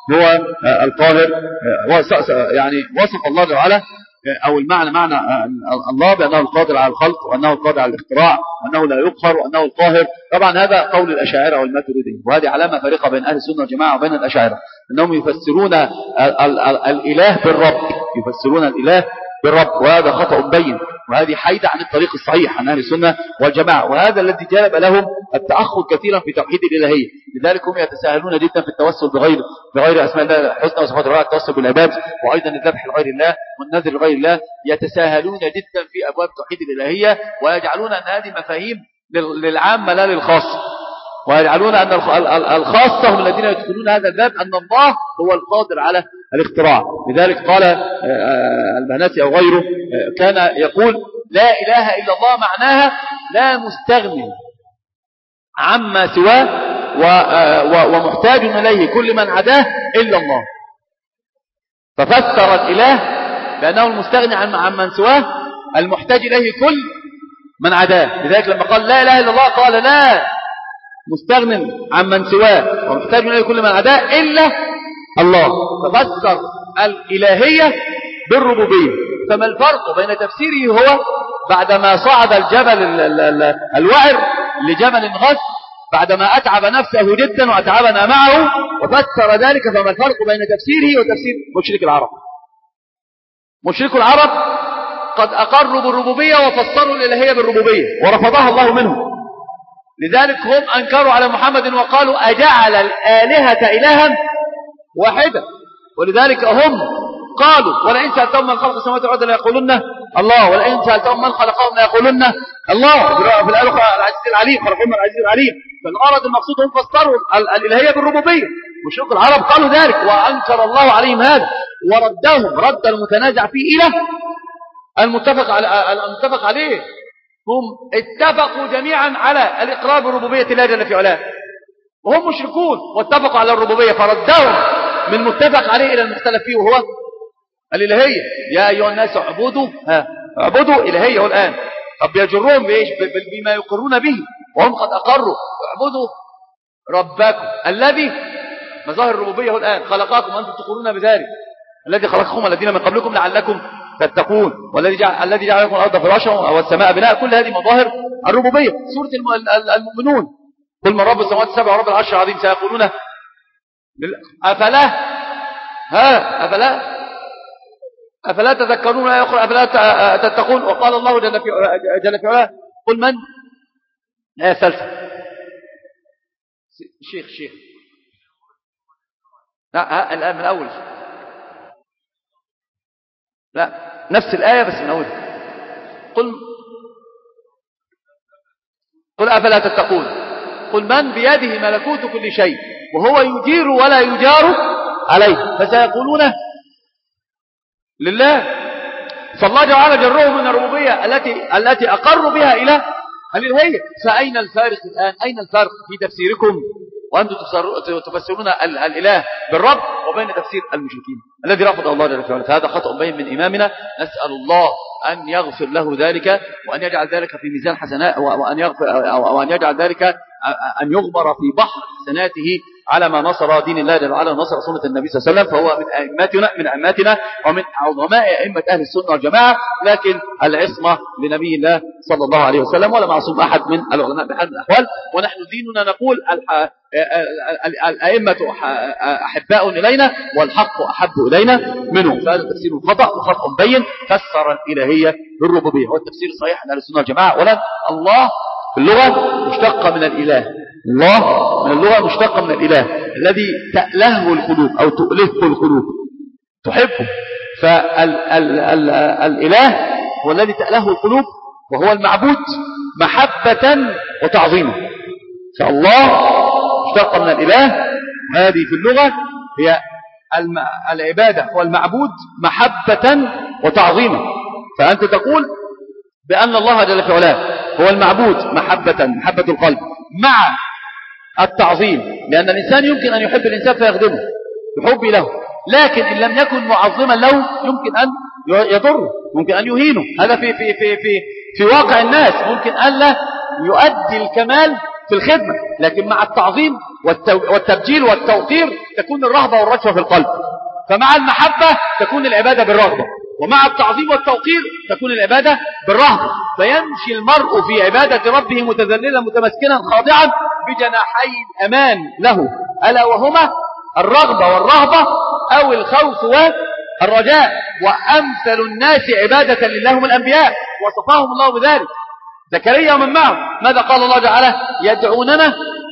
هو القاهر. يعني وصف الله تعالى أو المعنى معنى الله بأنه القادر على الخلق، وأنه القادر على الاختراع، وأنه لا يقهر، وأنه القاهر. طبعا هذا قول الأشاعرة والماتريدية، وهذه علامة فارقة بين أهل السنة والجماعة وبين الأشاعرة، أنهم يفسرون الإله بالرب، يفسرون الإله بالرب، وهذا خطأ بين، وهذه حيدة عن الطريق الصحيح عن أهل السنة والجماعة، وهذا الذي جلب لهم التأخر كثيرا في توحيد الإلهية. لذلك هم يتساهلون جدا في التوسل بغير بغير أسماء الله الحسنى وصفات الله، التوسل بالعباد، وأيضا الذبح لغير الله والنذر لغير الله. يتساهلون جدا في أبواب توحيد الإلهية، ويجعلون أن هذه مفاهيم للعامة لا للخاصة، ويجعلون أن الخاصة هم الذين يدخلون هذا الباب، أن الله هو القادر على الاختراع. لذلك قال البناتي أو غيره كان يقول لا إله إلا الله معناها لا مستغني عما سواه ومحتاج إليه كل من عداه إلا الله. ففسر الإله بأنه المستغني عن من سواه المحتاج إليه كل من عداه. لذلك لما قال لا إله إلا الله قال لا مستغن عن من سواه ومحتاج إليه كل من عداه إلا الله. ففسر الإلهية بالربوبية. فما الفرق بين تفسيره هو بعدما صعد الجبل الوعر لجبل غث بعدما أتعب نفسه جدا وأتعبنا معه وفسر ذلك، فما الفرق بين تفسيره وتفسير مشرك العرب؟ مشرك العرب قد أقروا بالربوبية وفسروا الإلهية بالربوبية ورفضها الله منهم. لذلك هم أنكروا على محمد وقالوا أجعل الآلهة إلها واحدة. ولذلك هم قالوا ولئن سألتهم من خلق السماوات والأرض ليقولن الله، ولئن سألتهم من خلقهم ليقولن الله. في الآية العزيز العليم، خلقهم العزيز العليم. فالغرض المقصود هم فسروا الإلهية بالربوبية. مشرك العرب قالوا ذلك وأنكر الله عليهم هذا وردهم رد المتنازع فيه إلى المتفق على المتفق عليه. هم اتفقوا جميعا على الإقرار بربوبية الله جل في علاه، وهم مشركون واتفقوا على الربوبية، فردهم من متفق عليه إلى المختلف فيه وهو الإلهية. يا أيها الناس اعبدوا ها اعبدوا إلهية الآن. طب يجرهم بإيش؟ بما يقرون به وهم قد أقروا. اعبدوا ربكم الذي مظاهر الربوبية الآن خلقكم وأنتم تقولون بذلك، الذي خلقكم والذين من قبلكم لعلكم تتقون، والذي جعل الذي جعل لكم الأرض فراشا والسماء بناء. كل هذه مظاهر الربوبية. سورة المؤمنون قل من رب السماوات السبع ورب العرش العظيم سيقولون أفلا ها أفلا أفلا تذكرون أفلا تتقون. وقال الله جل في جل في علاه قل من آية ثالثة شيخ شيخ لا الآن من أول لا نفس الآية بس من أول قل قل أفلا تتقون. قل من بيده ملكوت كل شيء وهو يجير ولا يجار عليه فسيقولون لله. فالله تعالى جرهم من الربوبية التي التي أقروا بها إلى الإلهية. فأين الفارق الآن؟ أين الفارق في تفسيركم وأنتم تفسرون الإله بالرب وبين تفسير المشركين الذي رفض الله جل وعلا؟ فهذا خطأ بين من إمامنا. نسأل الله أن يغفر له ذلك وأن يجعل ذلك في ميزان حسنات، وأن يغفر أو أن يجعل ذلك أن يغمر في بحر حسناته على ما نصر دين الله جل وعلا ونصر سنة النبي صلى الله عليه وسلم. فهو من أئمتنا من أئمتنا ومن عظماء أئمة أهل السنة والجماعة، لكن العصمة لنبي الله صلى الله عليه وسلم ولا معصوم أحد من العلماء بحال الأحوال. ونحن ديننا نقول الأئمة أحباء إلينا والحق أحب إلينا منهم. فهذا تفسير خطأ وخطأ بين. فسر الإلهية بالربوبية هو التفسير الصحيح عن أهل السنة والجماعة. ولن الله في اللغة مشتق من الإله. الله من اللغة مشتق من الإله الذي تألهه القلوب أو تؤلهه القلوب تحبه. فالإله هو الذي تألهه القلوب وهو المعبود محبة وتعظيما. فالله مشتق من الإله، هذه في اللغة هي العبادة والمعبود محبة وتعظيما. فأنت تقول بأن الله جل في علاه هو المعبود محبة محبة القلب مع التعظيم، لأن الإنسان يمكن أن يحب الإنسان فيخدمه يحب له، لكن إن لم يكن معظما له يمكن أن يضره، ممكن أن يهينه. هذا في في في في في واقع الناس. ممكن أن لا يؤدي الكمال في الخدمة، لكن مع التعظيم والتبجيل والتوقير تكون الرهبة والرجفة في القلب. فمع المحبة تكون العبادة بالرغبة، ومع التعظيم والتوقير تكون العبادة بالرهبة. فيمشي المرء في عبادة ربه متذللا متمسكنا خاضعا بجناحي الأمان له، ألا وهما الرغبة والرهبة أو الخوف والرجاء. وأمثل الناس عبادة لله هم الأنبياء، وصفاهم الله بذلك. زكريا ومن معه ماذا قال الله تعالى؟ يدعوننا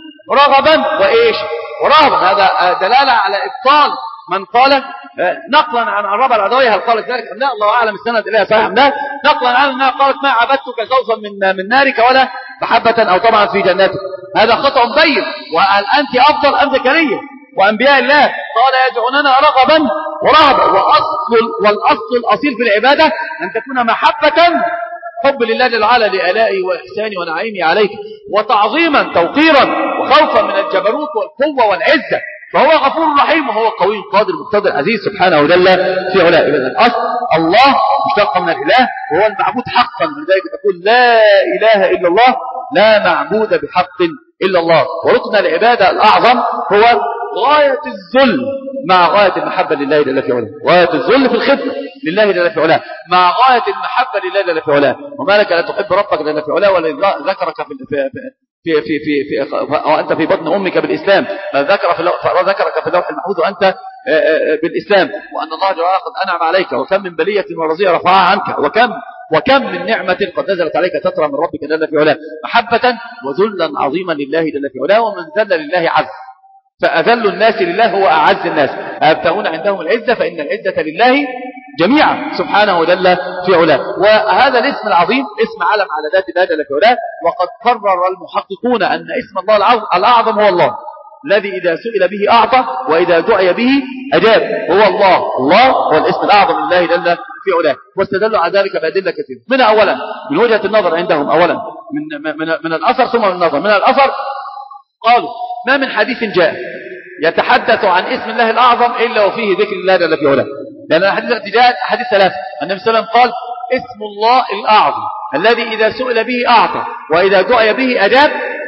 رغبا وإيش ورهبا. هذا دلالة على إبطال من قال نقلا عن الربع العدوية هل قالت ذلك أم لا، الله أعلم السند إليها صحيح أم لا، نقلا عن أنها قالت ما عبدتك خوفا من من نارك ولا محبة أو طمعا في جناتك. هذا خطأ بين. وهل أنت أفضل أم زكريا وأنبياء الله؟ قال يدعوننا رغبا ورهبا. وأصل والأصل الأصيل في العبادة أن تكون محبة، حب لله جل وعلا لآلائي وإحساني ونعيمي عليك، وتعظيما توقيرا وخوفا من الجبروت والقوة والعزة. فهو غفور رحيم، وهو قوي قادر مقتدر عزيز سبحانه وجل في علاه. إذن الأصل الله مشتق من الإله وهو المعبود حقا، لذلك تقول لا إله إلا الله، لا معبود بحق إلا الله. وركن العبادة الأعظم هو غاية الذل مع غاية المحبة لله جل في علاه. غاية الذل في الخدمة لله جل في علاه مع غاية المحبة لله جل في علاه. وما لك لا تحب ربك جل في علاه ولا ذكرك في في في في, في وأنت في بطن أمك بالإسلام، ذكر في ذكرك في اللوح المحفوظ وأنت بالإسلام، وأن الله جل وعلا قد أنعم عليك، وكم من بلية ورزية رفعها عنك، وكم وكم من نعمة قد نزلت عليك تترى من ربك جل في علاه، محبة وذلا عظيما لله جل في علاه. ومن ذل لله عز، فأذل الناس لله هو أعز الناس. أبتغون عندهم العزة فإن العزة لله جميعا سبحانه وجل في علاه. وهذا الاسم العظيم اسم علم على ذات الله جل في علاه. وقد قرر المحققون أن اسم الله الأعظم هو الله الذي إذا سئل به أعطى وإذا دعي به أجاب. هو الله الله هو الاسم الأعظم لله جل في علاه. واستدلوا على ذلك بأدلة كثيرة، من أولا من وجهة النظر عندهم، أولا من, من, من الأثر ثم من النظر. من الأثر قالوا ما من حديث جاء يتحدث عن اسم الله الأعظم إلا وفيه ذكر الله جل في علاه. لأن الحديث التي جاءت حديث ثلاثة، النبي صلى الله عليه وسلم قال اسم الله الأعظم الذي إذا سئل به أعطى وإذا دعي به أجاب،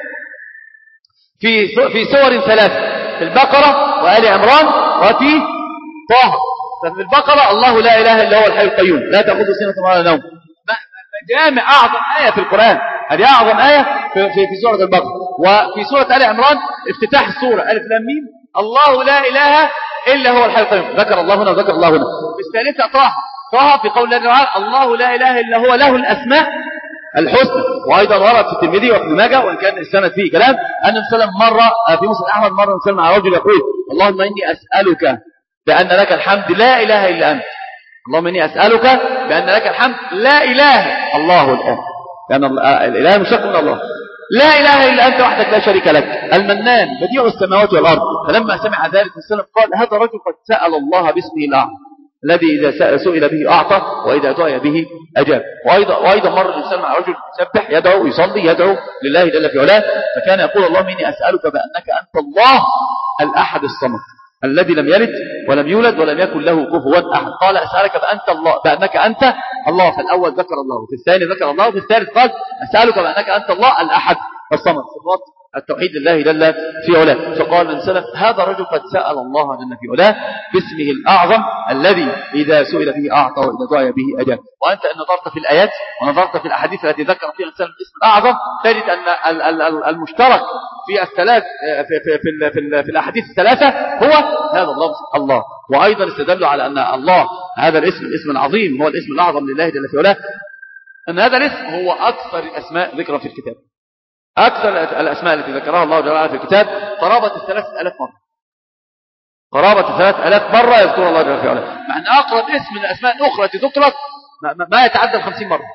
في في سور ثلاثة، في البقرة وآل عمران وفي طه. ففي البقرة الله لا إله إلا هو الحي القيوم لا تأخذه سنة ولا نوم، جامع أعظم آية في القرآن، هذه أعظم آية في, في, في سورة البقرة. وفي سورة آل عمران افتتاح السورة ألف لام ميم الله لا إله إلا هو الحي القيوم، ذكر الله هنا وذكر الله هنا. في الثالثة طه طه في قول الله تعالى الله لا إله إلا هو له الأسماء الحسنى. وأيضا ورد في الترمذي وابن ماجه وإن كان السند فيه كلام أن النبي صلى الله عليه وسلم مرة في مسند أحمد مرة وسلم على رجل يقول اللهم إني أسألك بأن لك الحمد لا إله إلا أنت، اللهم إني أسألك بأن لك الحمد لا إله الله الآن، لأن الإله مشتق من الله، لا إله إلا أنت وحدك لا شريك لك المنان بديع السماوات والأرض. فلما سمع ذلك السلام قال هذا الرجل قد سأل الله باسمه الأعظم الذي إذا سئل به أعطى وإذا دعي به أجاب. وأيضا, وأيضا مر الإنسان مع رجل يسبح يدعو يصلي يدعو لله جل في علاه، فكان يقول اللهم إني أسألك بأنك أنت الله الأحد الصمد الذي لم يلد ولم يولد ولم يكن له كفوا أحد. قال أسألك بأنت الله بأنك أنت الله، فالأول ذكر الله وفي الثاني ذكر الله وفي الثالث قال أسألك بأنك أنت الله الأحد الصمد، صفات التوحيد لله جل في علاه. فقال من سلف هذا رجل قد سأل الله جل في علاه باسمه الأعظم الذي إذا سئل به أعطى وإذا دعي به أجاب. وأنت إن نظرت في الآيات ونظرت في الأحاديث التي ذكر فيها الإنسان الاسم الأعظم تجد أن المشترك في الثلاث في في في, في, في الأحاديث الثلاثة هو هذا اللفظ الله. وأيضا استدلوا على أن الله هذا الاسم الاسم العظيم هو الاسم الأعظم لله جل في علاه، أن هذا الاسم هو أكثر الأسماء ذكرا في الكتاب. أكثر الأسماء التي ذكرها الله جل وعلا في الكتاب قرابة الثلاثة ألاف مرة، قرابة الثلاثة ألاف مرة يذكر الله جل وعلا، مع أن أقرب اسم من الأسماء الأخرى التي ذكرت ما يتعدى الخمسين مرة.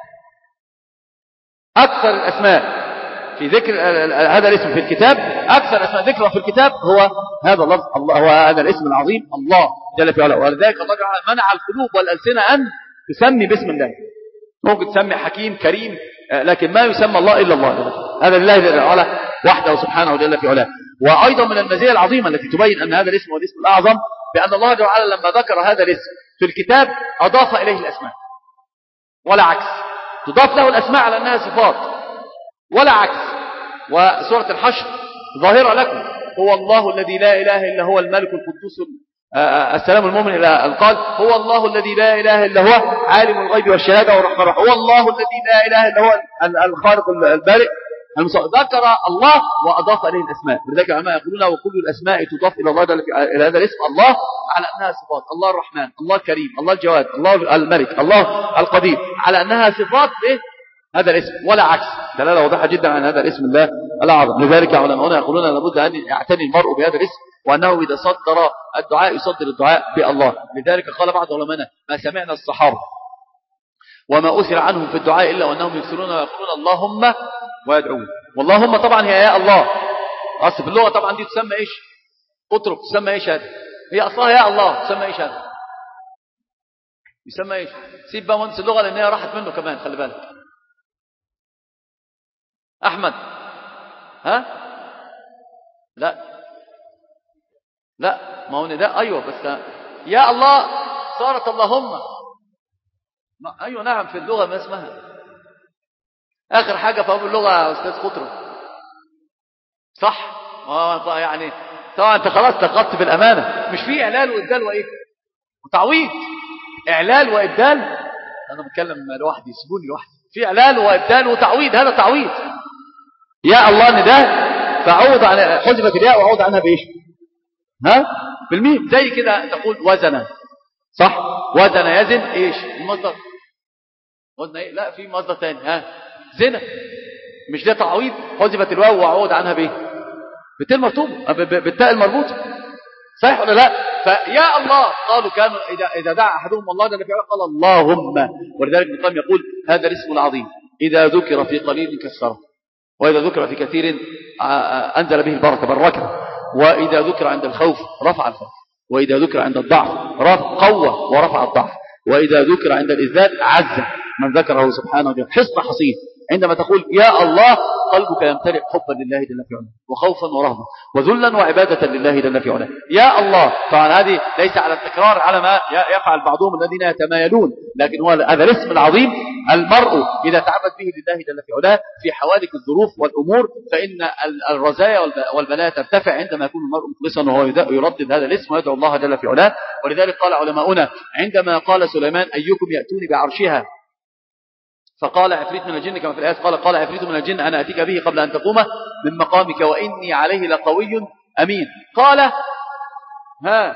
أكثر الأسماء في ذكر هذا الاسم في الكتاب، أكثر الأسماء ذكرا في الكتاب هو هذا اللفظ الله، هو هذا الاسم العظيم الله جل وعلا. ولذلك الله جل وعلا منع القلوب والألسنة أن تسمي باسم الله. ممكن تسمي حكيم كريم لكن ما يسمى الله إلا الله، هذا لله جل وعلا وحده سبحانه وجل في علاه. وأيضا من المزايا العظيمة التي تبين أن هذا الاسم هو الاسم الأعظم بأن الله جل وعلا لما ذكر هذا الاسم في الكتاب أضاف إليه الأسماء ولا عكس، تضاف له الأسماء على أنها صفات ولا عكس. وسورة الحشر ظاهرة لكم. هو الله الذي لا إله إلا هو الملك القدوس السلام المؤمن إلى قال هو الله الذي لا إله إلا هو عالم الغيب والشهادة والرحمن الرحيم. هو الله الذي لا إله إلا هو الخالق البارئ المصور. ذكر الله وأضاف إليه الأسماء. لذلك العلماء يقولون وكل الأسماء تضاف إلى الله إلى هذا الاسم الله على أنها صفات. الله الرحمن، الله الكريم، الله الجواد، الله الملك، الله القدير، على أنها صفات هذا الاسم ولا عكس. دلالة واضحة جدا عن هذا الاسم الله الأعظم. لذلك علماؤنا يقولون لابد أن يعتني المرء بهذا الاسم، وأنه إذا صدر الدعاء يصدر الدعاء بالله. لذلك قال بعض علمائنا ما سمعنا الصحابة وما أثر عنهم في الدعاء إلا وأنهم يكثرون ويقولون اللهم ويدعون. واللهم طبعا هي يا الله، أصل في اللغة طبعا دي تسمى إيش؟ اترك تسمى إيش هذا؟ هي أصلها يا الله تسمى إيش هذا؟ يسمى إيش؟ سيب بقى مهندس اللغة لأن هي راحت منه كمان، خلي بالك. أحمد ها؟ لا لا ما هو نداء أيوة، بس يا الله صارت اللهم. أيوة نعم في اللغة ما اسمها آخر حاجة في أول اللغة يا أستاذ خطرة صح؟ يعني طبعا أنت خلاص تقطت بالأمانة. مش في إعلال وإبدال وإيه وتعويض. إعلال وإبدال أنا بتكلم لوحدي سيبوني لوحدي. في إعلال وإبدال وتعويض، هذا تعويض. يا الله نداء فعوض عن حذفت الياء وعوض عنها بإيش؟ ها؟ بالميم. زي كده تقول وزن صح؟ وزن يزن إيش المصدر؟ قلنا إيه؟ لا في مصدر ثاني ها زنا. مش ده تعويض؟ حذفت الواو وعوض عنها بايه؟ بالتاء المربوطه بالتاء المربوطه صحيح ولا لا؟ فيا الله قالوا كانوا اذا اذا دعا احدهم الله جل وعلا قال اللهم. ولذلك ابن القيم يقول هذا الاسم العظيم اذا ذكر في قليل كسره، واذا ذكر في كثير انزل به البركه بركه، واذا ذكر عند الخوف رفع الخوف، واذا ذكر عند الضعف قوى ورفع الضعف، واذا ذكر عند الاذلال عز من ذكره سبحانه وتعالى. حصن حصين. عندما تقول يا الله قلبك يمتلئ حبا لله جل في علاه وخوفا ورهبا وذلا وعبادة لله جل في علاه. يا الله طبعا هذه ليس على التكرار على ما يفعل بعضهم الذين يتمايلون، لكن هو هذا الاسم العظيم المرء إذا تعبد به لله جل في علاه في حوادث الظروف والأمور فإن الرزايا والبلايا ترتفع عندما يكون المرء مخلصا وهو يردد هذا الاسم ويدعو الله جل في علاه. ولذلك قال علماؤنا عندما قال سليمان أيكم يأتوني بعرشها فقال عفريت من الجن كما في الآيات قال قال عفريت من الجن أنا أتيك به قبل أن تقوم من مقامك وإني عليه لقوي أمين. قال ها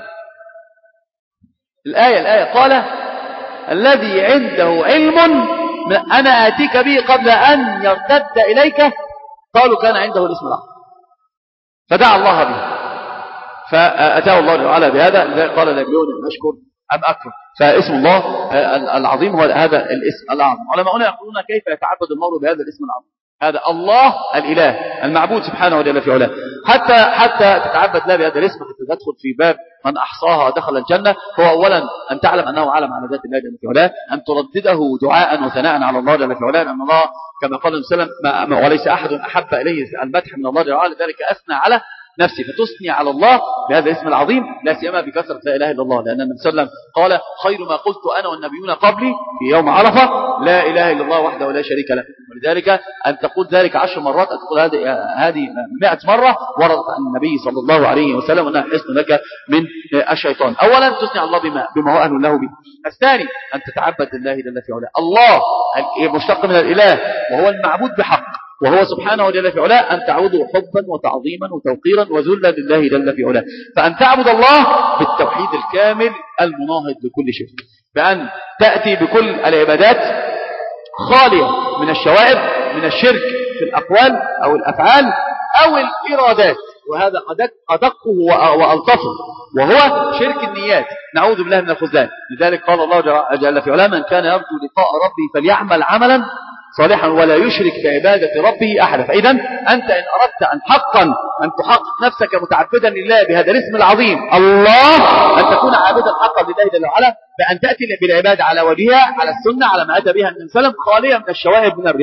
الآية الآية قال الذي عنده علم أنا آتيك به قبل أن يرتد إليك. قالوا كان عنده الاسم الأعظم فدعا الله به فأتاه الله تعالى بهذا. قال لا يبلون أن أشكر أم أكفر. فاسم الله العظيم هو هذا الاسم الأعظم. علماؤنا يقولون كيف يتعبد المرء بهذا الاسم العظيم. هذا الله الإله المعبود سبحانه وتعالى في علاه. حتى حتى تتعبد له بهذا الاسم حتى تدخل في باب من أحصاها دخل الجنة. هو أولا أن تعلم أنه علم على ذات الله جل في علاه، أن تردده دعاء وثناء على الله جل في علاه، أن الله كما قال النبي صلى الله عليه وسلم وليس أحد أحب إليه المدح من الله جل وعلا، لذلك أثنى على نفسي فتثني على الله بهذا الاسم العظيم لا سيما بكثرة لا إله إلا الله. لأن النبي صلى الله عليه وسلم قال خير ما قلت أنا والنبيون قبلي في يوم عرفة لا إله إلا الله وحده ولا شريك له. ولذلك أن تقول ذلك عشر مرات أن تقول هذه مئة مرة وردت عن النبي صلى الله عليه وسلم أنها حصن لك من الشيطان. أولا تثني على الله بما, بما هو أهل له به. الثاني أن تتعبد لله جل في علاه. الله مشتق من الإله وهو المعبود بحق وهو سبحانه جل في علاه، أن تعبده حبا وتعظيما وتوقيرا وذلا لله جل في علاه. فأن تعبد الله بالتوحيد الكامل المناهض لكل شرك، بأن تأتي بكل العبادات خالية من الشوائب من الشرك في الأقوال أو الأفعال أو الإرادات، وهذا أدقه وألطفه وهو شرك النيات. نعوذ بالله من الخذلان. لذلك قال الله جل في علاه من كان يرجو لقاء ربه فليعمل عملا صالحا ولا يشرك بعبادة ربه أحدا. فإذا أنت إن أردت أن حقا أن تحقق نفسك متعبدا لله بهذا الاسم العظيم الله، أن تكون عابدا حقا لله جل وعلا، بأن تأتي بالعبادة على وجهها على السنة على ما أتى بها النبي صلى الله عليه وسلم خاليا من الشوائب من الرياء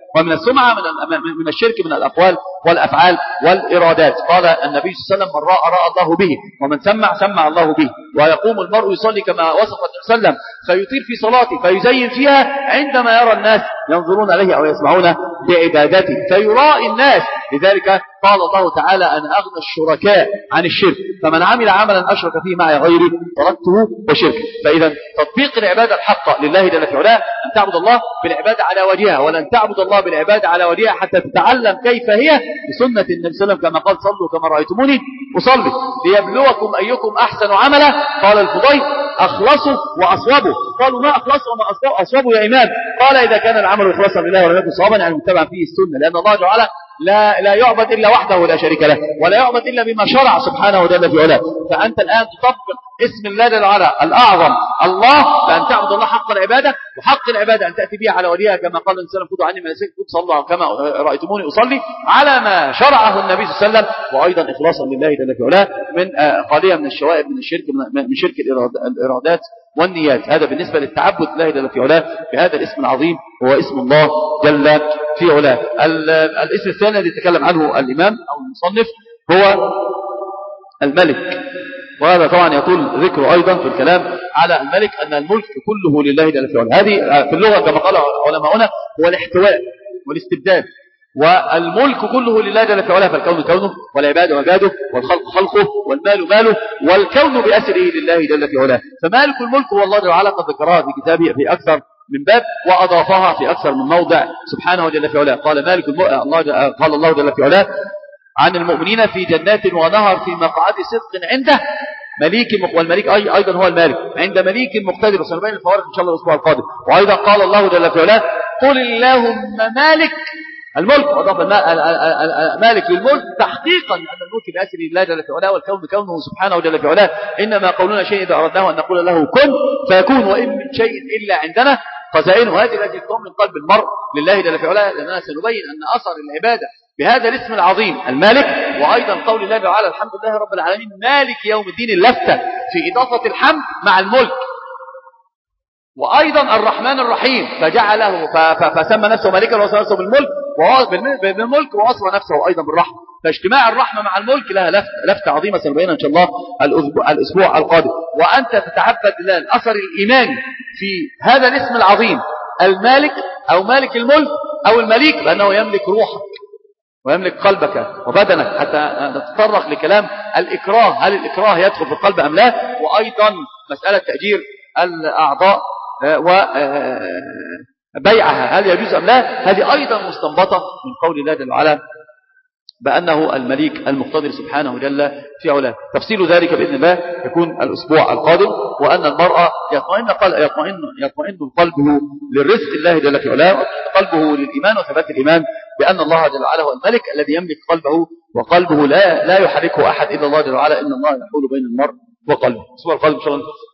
ومن السمعة من من الشرك من الأقوال والأفعال والإرادات. قال النبي صلى الله عليه وسلم من رأى رأى الله به ومن سمع سمع الله به. ويقوم المرء يصلي كما وصف النبي صلى الله عليه وسلم فيطيل في صلاته فيزين فيها عندما يرى الناس ينظرون عليه أو يسمعون بعبادته فيرائي الناس. لذلك قال الله تعالى أنا أغنى الشركاء عن الشرك فمن عمل عملا أشرك فيه معي غيري تركته وشركه. فإذا تطبيق العبادة الحقة لله جل في علاه أن تعبد الله بالعبادة على وجهها ولن تعبد الله بالعبادة على وجهها حتى تتعلم كيف هي بسنة النبي صلى الله عليه وسلم كما قال صلوا كما رأيتموني أصلي ليبلوكم أيكم أحسن عملا. قال الفضيل أخلصوا وأصوبوا. قالوا ما أخلصوا وما أصوبوا يا إمام؟ قال إذا كان العمل إخلاصا لله ولم يكن صوابا يعني متبعا فيه السنة لأن الله تعالى لا لا يعبد إلا وحده لا شريك له ولا يعبد إلا بما شرع سبحانه وتعالى في علاه. فأنت الآن تطبق اسم الله جل وعلا الأعظم الله فأن تعبد الله حق العبادة وحق العبادة أن تأتي بها على وليها كما قال النبي صلى الله عليه وسلم خذوا عني مناسككم صلوا كما رأيتموني أصلي على ما شرعه النبي صلى الله عليه وسلم. وأيضا إخلاصا لله جل في علاه من خالية من الشوائب من الشرك من شرك الإرادات والنيات. هذا بالنسبة للتعبد لله جل في علاه بهذا الاسم العظيم هو اسم الله جل في علاه. الاسم الثاني الذي يتكلم عنه الإمام أو المصنف هو الملك. وهذا طبعا يطول ذكره أيضا في الكلام على الملك أن الملك كله لله جل في علاه. هذه في اللغة كما قال علماؤنا هو الاحتواء والاستبداد. والملك كله لله جل في علاه فالكون كونه والعباد عباده والخلق خلقه والمال ماله والكون بأسره لله جل في علاه. فمالك الملك هو الله جل وعلا قد ذكرها في كتابه في أكثر من باب وأضافها في أكثر من موضع سبحانه جل في علاه. قال مالك الله قال الله جل في علاه عن المؤمنين في جنات ونهر في مقعد صدق عنده مليك والمليك أيضا هو المالك عند مليك مقتدر. وسنبين الفوارق إن شاء الله الأسبوع القادم. وأيضا قال الله جل في علاه قل اللهم مالك الملك وضاف مالك للملك تحقيقا أن الملك بأسر الله جل في علاه والكون كونه سبحانه جل في علاه. إنما قولنا شيء إذا أردناه أن نقول له كن فيكون وإن من شيء إلا عندنا خزائنه. هذه التي تكون من قلب المرء لله جل في علاه لأننا سنبين أن أثر العبادة بهذا الاسم العظيم المالك. وأيضا قول الله تعالى الحمد لله رب العالمين مالك يوم الدين اللفتة في إضافة الحمد مع الملك. وأيضا الرحمن الرحيم فجعله فسمى نفسه مالكا ووصف نفسه بالملك بالملك ووصف نفسه أيضا بالرحمة. فاجتماع الرحمة مع الملك لها لفتة, لفتة عظيمة سنبينها إن شاء الله الأسبوع القادم. وأنت تتعبد لله الأثر الإيماني في هذا الاسم العظيم المالك أو مالك الملك أو المليك بأنه يملك روحك ويملك قلبك وبدنك حتى نتطرق لكلام الإكراه. هل الإكراه يدخل في القلب أم لا؟ وأيضا مسألة تأجير الأعضاء وبيعها هل يجوز أم لا؟ هذه أيضا مستنبطة من قول الله جل وعلا بأنه المليك المقتدر سبحانه جل في علاه. تفصيل ذلك بإذن الله يكون الأسبوع القادم. وأن المرأة يطمئن يطمئن يطمئن قلبه للرزق الله جل في علاه قلبه للإيمان وثبات الإيمان بأن الله جل وعلا هو الملك الذي يملك قلبه وقلبه لا لا يحركه أحد إلا الله جل وعلا. إن الله يحول بين المرء وقلبه. الأسبوع القادم إن شاء الله.